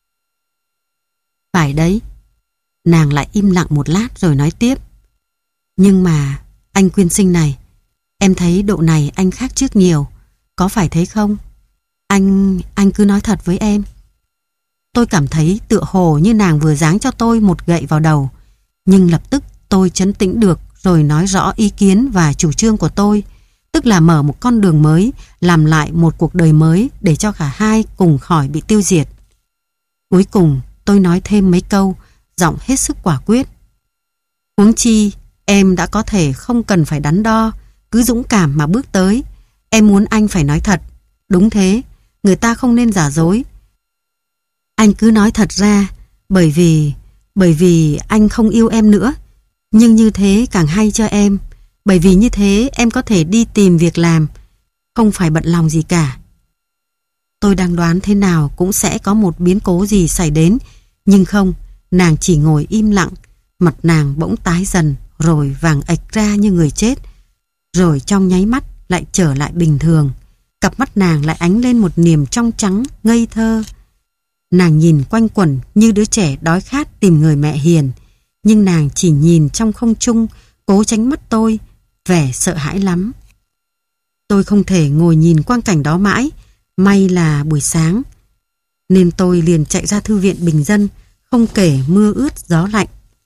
Phải đấy. Nàng lại im lặng một lát rồi nói tiếp. Nhưng mà, anh Quyên Sinh này, em thấy độ này anh khác trước nhiều. Có phải thế không? Anh, anh cứ nói thật với em. Tôi cảm thấy tựa hồ như nàng vừa giáng cho tôi một gậy vào đầu. Nhưng lập tức tôi trấn tĩnh được rồi nói rõ ý kiến và chủ trương của tôi. Tức là mở một con đường mới, làm lại một cuộc đời mới để cho cả hai cùng khỏi bị tiêu diệt. Cuối cùng tôi nói thêm mấy câu, giọng hết sức quả quyết. Huống chi, em đã có thể không cần phải đắn đo, cứ dũng cảm mà bước tới. Em muốn anh phải nói thật. Đúng thế, người ta không nên giả dối. Anh cứ nói thật ra, bởi vì, bởi vì anh không yêu em nữa. Nhưng như thế càng hay cho em, bởi vì như thế em có thể đi tìm việc làm, không phải bận lòng gì cả. Tôi đang đoán thế nào cũng sẽ có một biến cố gì xảy đến, nhưng không, nàng chỉ ngồi im lặng, mặt nàng bỗng tái dần rồi vàng ệch ra như người chết, rồi trong nháy mắt lại trở lại bình thường. Cặp mắt nàng lại ánh lên một niềm trong trắng, ngây thơ. Nàng nhìn quanh quẩn như đứa trẻ đói khát tìm người mẹ hiền, nhưng nàng chỉ nhìn trong không trung, cố tránh mắt tôi, vẻ sợ hãi lắm. Tôi không thể ngồi nhìn quang cảnh đó mãi, may là buổi sáng, nên tôi liền chạy ra thư viện bình dân, không kể mưa ướt gió lạnh.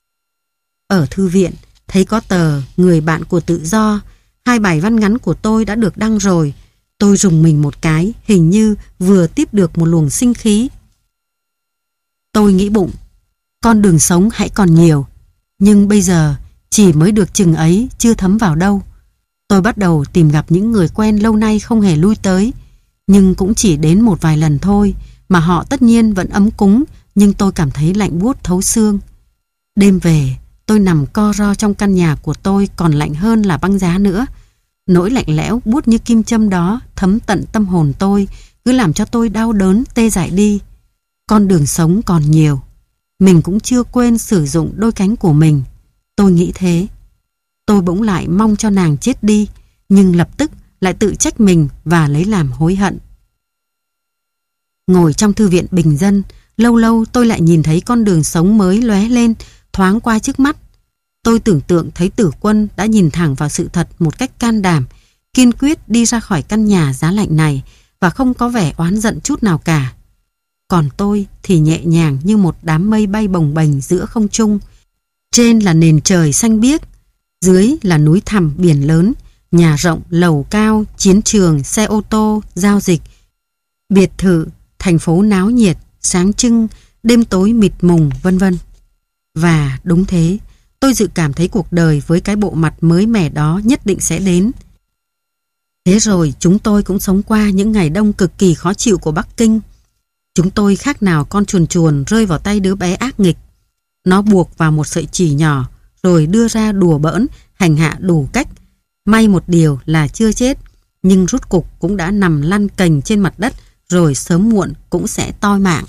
Ở thư viện, thấy có tờ Người bạn của tự do, hai bài văn ngắn của tôi đã được đăng rồi. Tôi rùng mình một cái, hình như vừa tiếp được một luồng sinh khí. Tôi nghĩ bụng, con đường sống hãy còn nhiều, nhưng bây giờ chỉ mới được chừng ấy, chưa thấm vào đâu. Tôi bắt đầu tìm gặp những người quen lâu nay không hề lui tới, nhưng cũng chỉ đến một vài lần thôi, mà họ tất nhiên vẫn ấm cúng, nhưng tôi cảm thấy lạnh buốt thấu xương. Đêm về, tôi nằm co ro trong căn nhà của tôi còn lạnh hơn là băng giá nữa. Nỗi lạnh lẽo buốt như kim châm đó thấm tận tâm hồn tôi, cứ làm cho tôi đau đớn tê dại đi. Con đường sống còn nhiều, mình cũng chưa quên sử dụng đôi cánh của mình. Tôi nghĩ thế. Tôi bỗng lại mong cho nàng chết đi, nhưng lập tức lại tự trách mình và lấy làm hối hận. Ngồi trong thư viện bình dân, lâu lâu tôi lại nhìn thấy con đường sống mới lóe lên, thoáng qua trước mắt. Tôi tưởng tượng thấy Tử Quân đã nhìn thẳng vào sự thật một cách can đảm, kiên quyết đi ra khỏi căn nhà giá lạnh này và không có vẻ oán giận chút nào cả. Còn tôi thì nhẹ nhàng như một đám mây bay bồng bềnh giữa không trung. Trên là nền trời xanh biếc, dưới là núi thẳm biển lớn, nhà rộng lầu cao, chiến trường, xe ô tô, giao dịch, biệt thự, thành phố náo nhiệt, sáng trưng, đêm tối mịt mùng, vân vân. Và đúng thế, tôi dự cảm thấy cuộc đời với cái bộ mặt mới mẻ đó nhất định sẽ đến. Thế rồi chúng tôi cũng sống qua những ngày đông cực kỳ khó chịu của Bắc Kinh. Chúng tôi khác nào con chuồn chuồn rơi vào tay đứa bé ác nghịch. Nó buộc vào một sợi chỉ nhỏ, rồi đưa ra đùa bỡn, hành hạ đủ cách. May một điều là chưa chết, nhưng rút cục cũng đã nằm lăn cành trên mặt đất, rồi sớm muộn cũng sẽ toi mạng.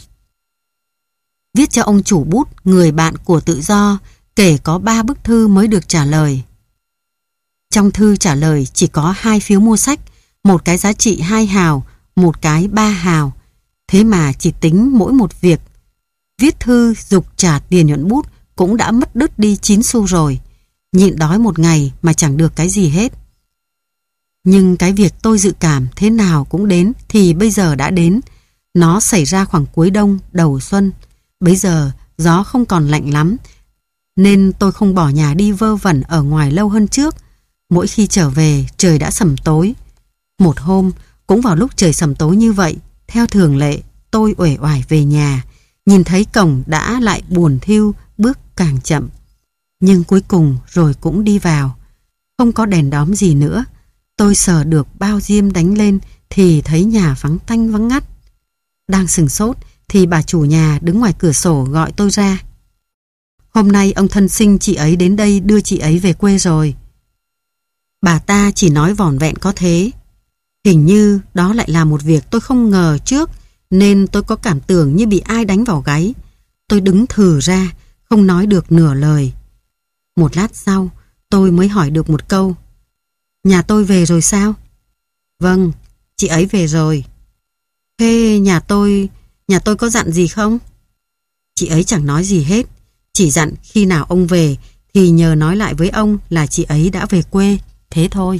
Viết cho ông chủ bút, người bạn của tự do, kể có ba bức thư mới được trả lời. Trong thư trả lời chỉ có hai phiếu mua sách, một cái giá trị hai hào, một cái ba hào. Thế mà chỉ tính mỗi một việc. Viết thư giục trả tiền nhuận bút cũng đã mất đứt đi chín xu rồi. Nhịn đói một ngày mà chẳng được cái gì hết. Nhưng cái việc tôi dự cảm thế nào cũng đến thì bây giờ đã đến. Nó xảy ra khoảng cuối đông, đầu xuân. Bây giờ gió không còn lạnh lắm, nên tôi không bỏ nhà đi vơ vẩn ở ngoài lâu hơn trước. Mỗi khi trở về, trời đã sầm tối. Một hôm, cũng vào lúc trời sầm tối như vậy, theo thường lệ, tôi uể oải về nhà. Nhìn thấy cổng đã lại buồn thiu, bước càng chậm. Nhưng cuối cùng rồi cũng đi vào. Không có đèn đóm gì nữa. Tôi sờ được bao diêm đánh lên thì thấy nhà vắng tanh vắng ngắt. Đang sừng sốt thì bà chủ nhà đứng ngoài cửa sổ gọi tôi ra. Hôm nay ông thân sinh chị ấy đến đây đưa chị ấy về quê rồi. Bà ta chỉ nói vỏn vẹn có thế. Hình như đó lại là một việc tôi không ngờ trước, nên tôi có cảm tưởng như bị ai đánh vào gáy. Tôi đứng thừ ra, không nói được nửa lời. Một lát sau, tôi mới hỏi được một câu. Nhà tôi về rồi sao? Vâng, chị ấy về rồi. Thế nhà tôi, nhà tôi có dặn gì không? Chị ấy chẳng nói gì hết. Chỉ dặn khi nào ông về thì nhờ nói lại với ông là chị ấy đã về quê. Thế thôi.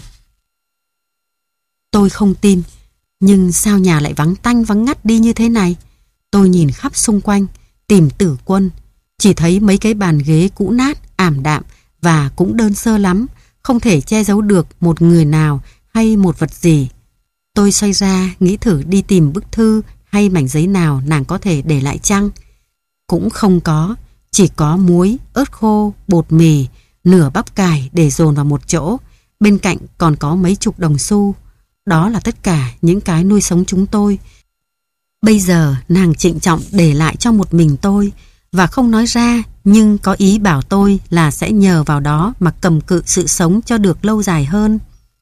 Tôi không tin. Nhưng sao nhà lại vắng tanh vắng ngắt đi như thế này? Tôi nhìn khắp xung quanh, tìm Tử Quân. Chỉ thấy mấy cái bàn ghế cũ nát, ảm đạm và cũng đơn sơ lắm, không thể che giấu được một người nào hay một vật gì. Tôi xoay ra nghĩ thử đi tìm bức thư hay mảnh giấy nào nàng có thể để lại chăng. Cũng không có, chỉ có muối, ớt khô, bột mì, nửa bắp cải để dồn vào một chỗ. Bên cạnh còn có mấy chục đồng xu. Đó là tất cả những cái nuôi sống chúng tôi. Bây giờ nàng trịnh trọng để lại cho một mình tôi, và không nói ra, nhưng có ý bảo tôi là sẽ nhờ vào đó mà cầm cự sự sống cho được lâu dài hơn.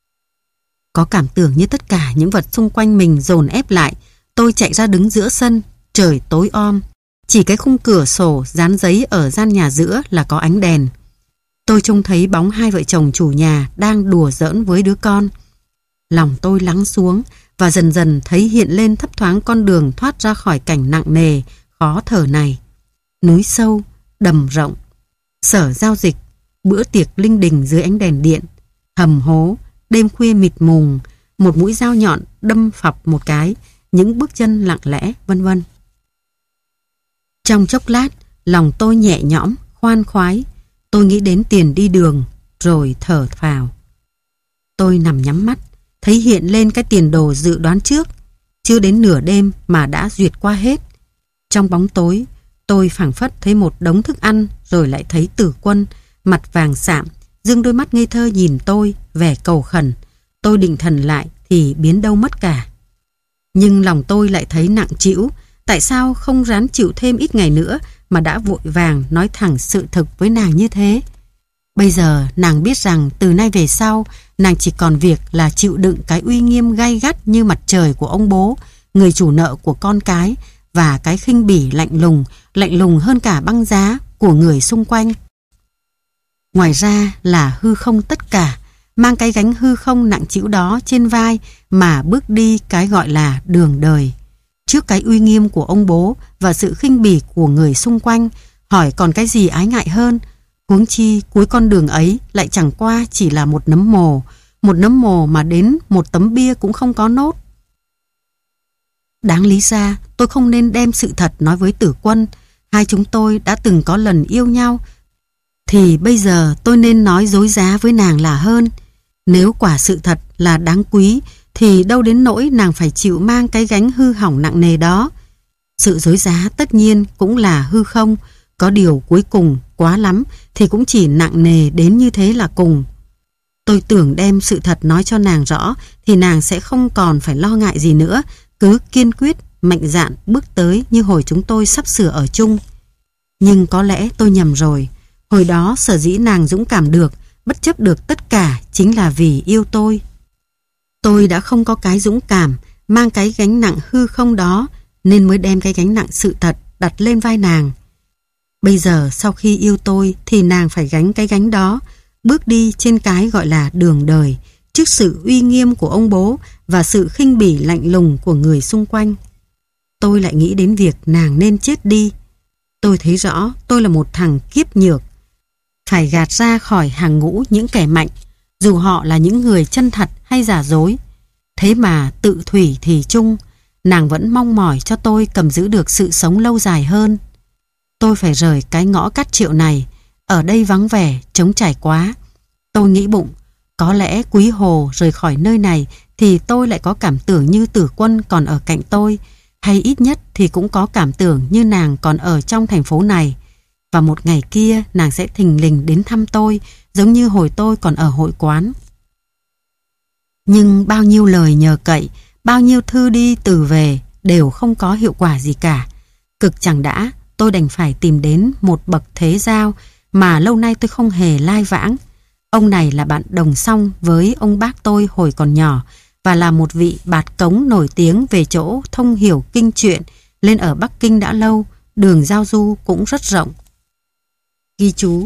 Có cảm tưởng như tất cả những vật xung quanh mình dồn ép lại. Tôi chạy ra đứng giữa sân, trời tối om. Chỉ cái khung cửa sổ dán giấy ở gian nhà giữa là có ánh đèn. Tôi trông thấy bóng hai vợ chồng chủ nhà đang đùa giỡn với đứa con. Lòng tôi lắng xuống và dần dần thấy hiện lên thấp thoáng con đường thoát ra khỏi cảnh nặng nề, khó thở này. Núi sâu, đầm rộng, sở giao dịch, bữa tiệc linh đình dưới ánh đèn điện, hầm hố, đêm khuya mịt mùng, một mũi dao nhọn đâm phập một cái, những bước chân lặng lẽ, vân vân. Trong chốc lát, lòng tôi nhẹ nhõm, khoan khoái. Tôi nghĩ đến tiền đi đường, rồi thở phào. Tôi nằm nhắm mắt, thấy hiện lên cái tiền đồ dự đoán trước. Chưa đến nửa đêm mà đã duyệt qua hết. Trong bóng tối, tôi phảng phất thấy một đống thức ăn, rồi lại thấy Tử Quân, mặt vàng sạm, dương đôi mắt ngây thơ nhìn tôi, vẻ cầu khẩn. Tôi định thần lại thì biến đâu mất cả. Nhưng lòng tôi lại thấy nặng trĩu. Tại sao không ráng chịu thêm ít ngày nữa mà đã vội vàng nói thẳng sự thực với nàng như thế? Bây giờ nàng biết rằng từ nay về sau nàng chỉ còn việc là chịu đựng cái uy nghiêm gay gắt như mặt trời của ông bố, người chủ nợ của con cái, và cái khinh bỉ lạnh lùng, lạnh lùng hơn cả băng giá của người xung quanh. Ngoài ra là hư không tất cả, mang cái gánh hư không nặng trĩu đó trên vai mà bước đi cái gọi là đường đời. Trước cái uy nghiêm của ông bố và sự khinh bỉ của người xung quanh, hỏi còn cái gì ái ngại hơn? Huống chi cuối con đường ấy lại chẳng qua chỉ là một nấm mồ, một nấm mồ mà đến một tấm bia cũng không có nốt. Đáng lý ra tôi không nên đem sự thật nói với Tử Quân. Hai chúng tôi đã từng có lần yêu nhau, thì bây giờ tôi nên nói dối giá với nàng là hơn. Nếu quả sự thật là đáng quý thì đâu đến nỗi nàng phải chịu mang cái gánh hư hỏng nặng nề đó. Sự dối giá tất nhiên cũng là hư không, có điều cuối cùng quá lắm thì cũng chỉ nặng nề đến như thế là cùng. Tôi tưởng đem sự thật nói cho nàng rõ thì nàng sẽ không còn phải lo ngại gì nữa, cứ kiên quyết, mạnh dạn bước tới như hồi chúng tôi sắp sửa ở chung. Nhưng có lẽ tôi nhầm rồi. Hồi đó sở dĩ nàng dũng cảm được, bất chấp được tất cả chính là vì yêu tôi. Tôi đã không có cái dũng cảm, mang cái gánh nặng hư không đó, nên mới đem cái gánh nặng sự thật đặt lên vai nàng. Bây giờ sau khi yêu tôi thì nàng phải gánh cái gánh đó, bước đi trên cái gọi là đường đời, trước sự uy nghiêm của ông bố và sự khinh bỉ lạnh lùng của người xung quanh. Tôi lại nghĩ đến việc nàng nên chết đi. Tôi thấy rõ tôi là một thằng kiếp nhược, phải gạt ra khỏi hàng ngũ những kẻ mạnh, dù họ là những người chân thật hay giả dối. Thế mà tự thủy thì chung, nàng vẫn mong mỏi cho tôi cầm giữ được sự sống lâu dài hơn. Tôi phải rời cái ngõ Cát Triệu này, ở đây vắng vẻ, trống trải quá. Tôi nghĩ bụng, có lẽ Quý Hồ rời khỏi nơi này thì tôi lại có cảm tưởng như Tử Quân còn ở cạnh tôi, hay ít nhất thì cũng có cảm tưởng như nàng còn ở trong thành phố này. Và một ngày kia nàng sẽ thình lình đến thăm tôi, giống như hồi tôi còn ở hội quán. Nhưng bao nhiêu lời nhờ cậy, bao nhiêu thư đi từ về đều không có hiệu quả gì cả. Cực chẳng đã, tôi đành phải tìm đến một bậc thế giao mà lâu nay tôi không hề lai vãng. Ông này là bạn đồng song với ông bác tôi hồi còn nhỏ và là một vị bạt cống nổi tiếng về chỗ thông hiểu kinh truyện, lên ở Bắc Kinh đã lâu, đường giao du cũng rất rộng. Ghi chú: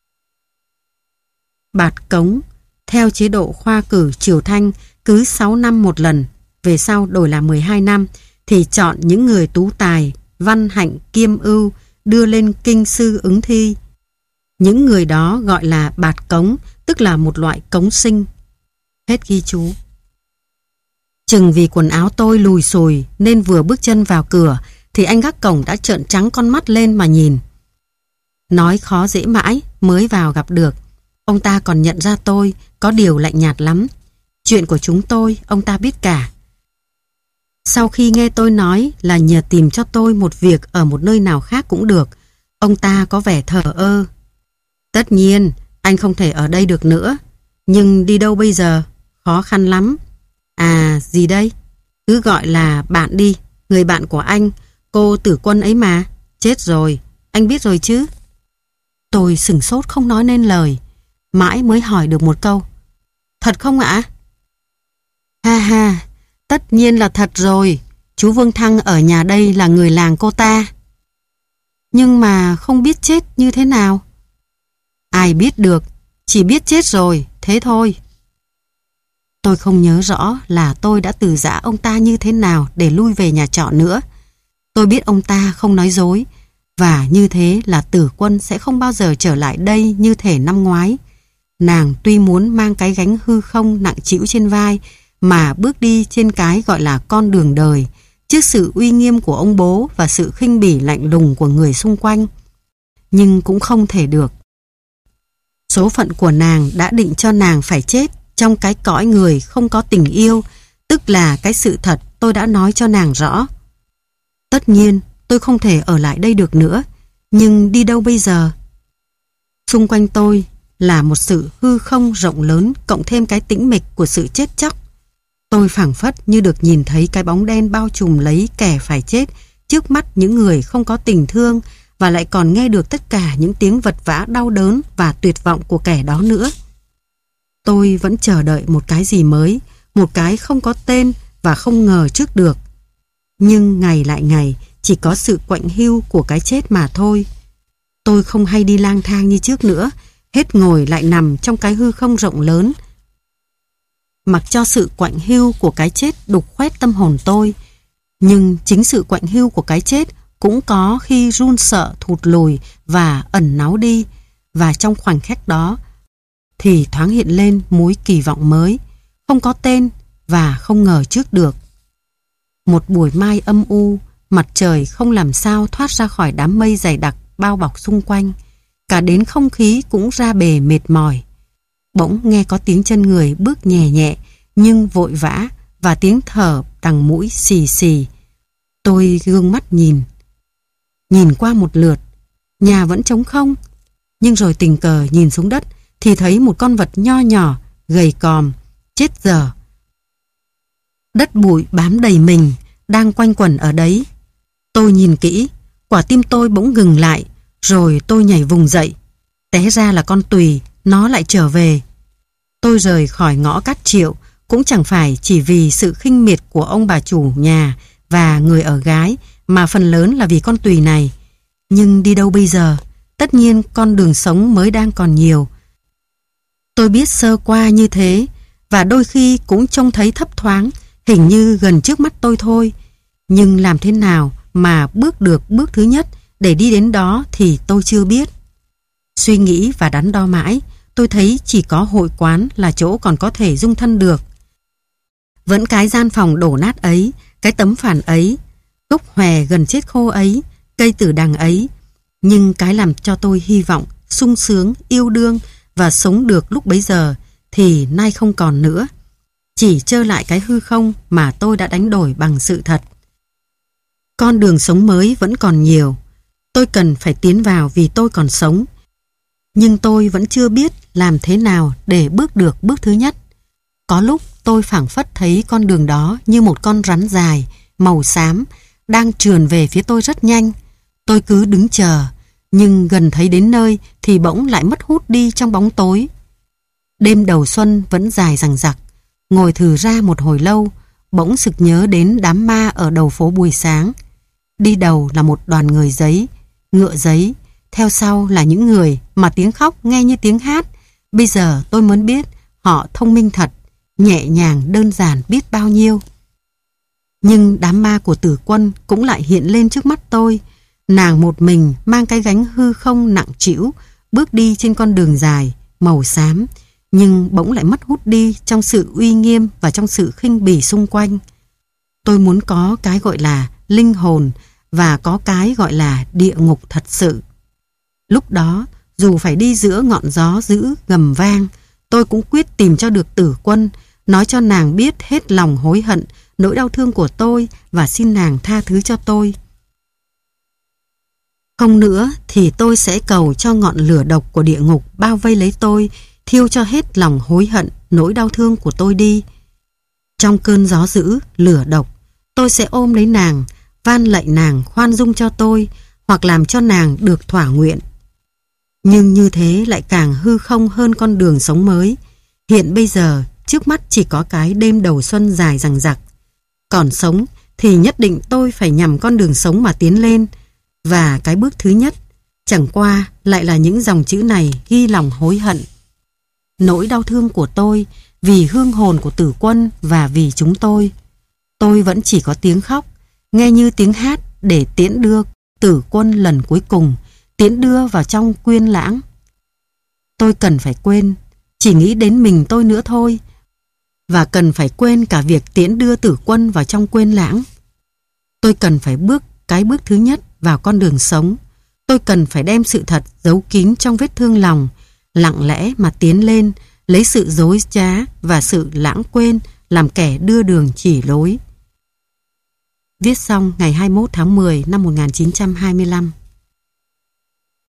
bạt cống theo chế độ khoa cử Triều Thanh cứ sáu năm một lần, về sau đổi là mười hai năm, thì chọn những người tú tài, văn hạnh kiêm ưu đưa lên kinh sư ứng thi. Những người đó gọi là bạt cống, tức là một loại cống sinh. Hết ghi chú. Chừng vì quần áo tôi lùi xùi nên vừa bước chân vào cửa thì anh gác cổng đã trợn trắng con mắt lên mà nhìn. Nói khó dễ mãi, mới vào gặp được. Ông ta còn nhận ra tôi, có điều lạnh nhạt lắm. Chuyện của chúng tôi, ông ta biết cả. Sau khi nghe tôi nói là nhờ tìm cho tôi một việc ở một nơi nào khác cũng được, ông ta có vẻ thờ ơ. Tất nhiên, anh không thể ở đây được nữa. Nhưng đi đâu bây giờ? Khó khăn lắm. À, gì đây? Cứ gọi là bạn đi, người bạn của anh, cô Tử Quân ấy mà. Chết rồi, anh biết rồi chứ? Tôi sửng sốt không nói nên lời, mãi mới hỏi được một câu. Thật không ạ? Ha ha, tất nhiên là thật rồi. Chú Vương Thăng ở nhà đây là người làng cô ta. Nhưng mà không biết chết như thế nào. Ai biết được, chỉ biết chết rồi, thế thôi. Tôi không nhớ rõ là tôi đã từ giã ông ta như thế nào để lui về nhà trọ nữa. Tôi biết ông ta không nói dối, và như thế là Tử Quân sẽ không bao giờ trở lại đây như thể năm ngoái. Nàng tuy muốn mang cái gánh hư không nặng trĩu trên vai mà bước đi trên cái gọi là con đường đời, trước sự uy nghiêm của ông bố và sự khinh bỉ lạnh lùng của người xung quanh, nhưng cũng không thể được. Số phận của nàng đã định cho nàng phải chết trong cái cõi người không có tình yêu, tức là cái sự thật tôi đã nói cho nàng rõ. Tất nhiên tôi không thể ở lại đây được nữa, nhưng đi đâu bây giờ? Xung quanh tôi là một sự hư không rộng lớn, cộng thêm cái tĩnh mịch của sự chết chóc. Tôi phảng phất như được nhìn thấy cái bóng đen bao trùm lấy kẻ phải chết trước mắt những người không có tình thương, và lại còn nghe được tất cả những tiếng vật vã đau đớn và tuyệt vọng của kẻ đó nữa. Tôi vẫn chờ đợi một cái gì mới, một cái không có tên và không ngờ trước được. Nhưng ngày lại ngày, chỉ có sự quạnh hiu của cái chết mà thôi. Tôi không hay đi lang thang như trước nữa, hết ngồi lại nằm trong cái hư không rộng lớn, mặc cho sự quạnh hiu của cái chết đục khoét tâm hồn tôi. Nhưng chính sự quạnh hiu của cái chết cũng có khi run sợ thụt lùi và ẩn náu đi, và trong khoảnh khắc đó thì thoáng hiện lên mối kỳ vọng mới, không có tên và không ngờ trước được. Một buổi mai âm u, mặt trời không làm sao thoát ra khỏi đám mây dày đặc bao bọc xung quanh, cả đến không khí cũng ra bề mệt mỏi. Bỗng nghe có tiếng chân người bước nhẹ nhẹ nhưng vội vã và tiếng thở đằng mũi xì xì. Tôi gương mắt nhìn. Nhìn qua một lượt, nhà vẫn trống không. Nhưng rồi tình cờ nhìn xuống đất thì thấy một con vật nho nhỏ, gầy còm, chết dở. Đất bụi bám đầy mình, đang quanh quẩn ở đấy. Tôi nhìn kỹ, quả tim tôi bỗng ngừng lại, rồi tôi nhảy vùng dậy. Té ra là con Tùy, nó lại trở về. Tôi rời khỏi ngõ Cát Triệu cũng chẳng phải chỉ vì sự khinh miệt của ông bà chủ nhà và người ở gái, mà phần lớn là vì con Tùy này. Nhưng đi đâu bây giờ? Tất nhiên con đường sống mới đang còn nhiều. Tôi biết sơ qua như thế, và đôi khi cũng trông thấy thấp thoáng, hình như gần trước mắt tôi thôi. Nhưng làm thế nào mà bước được bước thứ nhất để đi đến đó thì tôi chưa biết. Suy nghĩ và đắn đo mãi, tôi thấy chỉ có hội quán là chỗ còn có thể dung thân được. Vẫn cái gian phòng đổ nát ấy, cái tấm phản ấy, gốc hòe gần chết khô ấy, cây tử đằng ấy. Nhưng cái làm cho tôi hy vọng, sung sướng, yêu đương và sống được lúc bấy giờ thì nay không còn nữa. Chỉ trơ lại cái hư không mà tôi đã đánh đổi bằng sự thật. Con đường sống mới vẫn còn nhiều. Tôi cần phải tiến vào vì tôi còn sống. Nhưng tôi vẫn chưa biết làm thế nào để bước được bước thứ nhất. Có lúc tôi phảng phất thấy con đường đó như một con rắn dài, màu xám, đang trườn về phía tôi rất nhanh. Tôi cứ đứng chờ, nhưng gần thấy đến nơi thì bỗng lại mất hút đi trong bóng tối. Đêm đầu xuân vẫn dài dằng dặc. Ngồi thừ ra một hồi lâu, bỗng sực nhớ đến đám ma ở đầu phố buổi sáng. Đi đầu là một đoàn người giấy, ngựa giấy, theo sau là những người mà tiếng khóc nghe như tiếng hát. Bây giờ tôi muốn biết họ thông minh thật, nhẹ nhàng đơn giản biết bao nhiêu. Nhưng đám ma của Tử Quân cũng lại hiện lên trước mắt tôi. Nàng một mình mang cái gánh hư không nặng trĩu, bước đi trên con đường dài, màu xám, nhưng bỗng lại mất hút đi trong sự uy nghiêm và trong sự khinh bỉ xung quanh. Tôi muốn có cái gọi là linh hồn và có cái gọi là địa ngục thật sự. Lúc đó, dù phải đi giữa ngọn gió dữ gầm vang, tôi cũng quyết tìm cho được Tử Quân, nói cho nàng biết hết lòng hối hận, nỗi đau thương của tôi và xin nàng tha thứ cho tôi. Không nữa thì tôi sẽ cầu cho ngọn lửa độc của địa ngục bao vây lấy tôi, thiêu cho hết lòng hối hận, nỗi đau thương của tôi đi. Trong cơn gió dữ, lửa độc, tôi sẽ ôm lấy nàng, van lạy nàng khoan dung cho tôi, hoặc làm cho nàng được thỏa nguyện. Nhưng như thế lại càng hư không hơn con đường sống mới. Hiện bây giờ, trước mắt chỉ có cái đêm đầu xuân dài dằng dặc. Còn sống thì nhất định tôi phải nhằm con đường sống mà tiến lên. Và cái bước thứ nhất, chẳng qua lại là những dòng chữ này ghi lòng hối hận. Nỗi đau thương của tôi vì hương hồn của Tử Quân và vì chúng tôi. Tôi vẫn chỉ có tiếng khóc, nghe như tiếng hát để tiễn đưa Tử Quân lần cuối cùng, tiễn đưa vào trong quyên lãng. Tôi cần phải quên, chỉ nghĩ đến mình tôi nữa thôi, và cần phải quên cả việc tiễn đưa Tử Quân vào trong quên lãng. Tôi cần phải bước cái bước thứ nhất vào con đường sống. Tôi cần phải đem sự thật giấu kín trong vết thương lòng, lặng lẽ mà tiến lên, lấy sự dối trá và sự lãng quên làm kẻ đưa đường chỉ lối. Viết xong ngày hai mươi mốt tháng mười năm một nghìn chín trăm hai mươi lăm.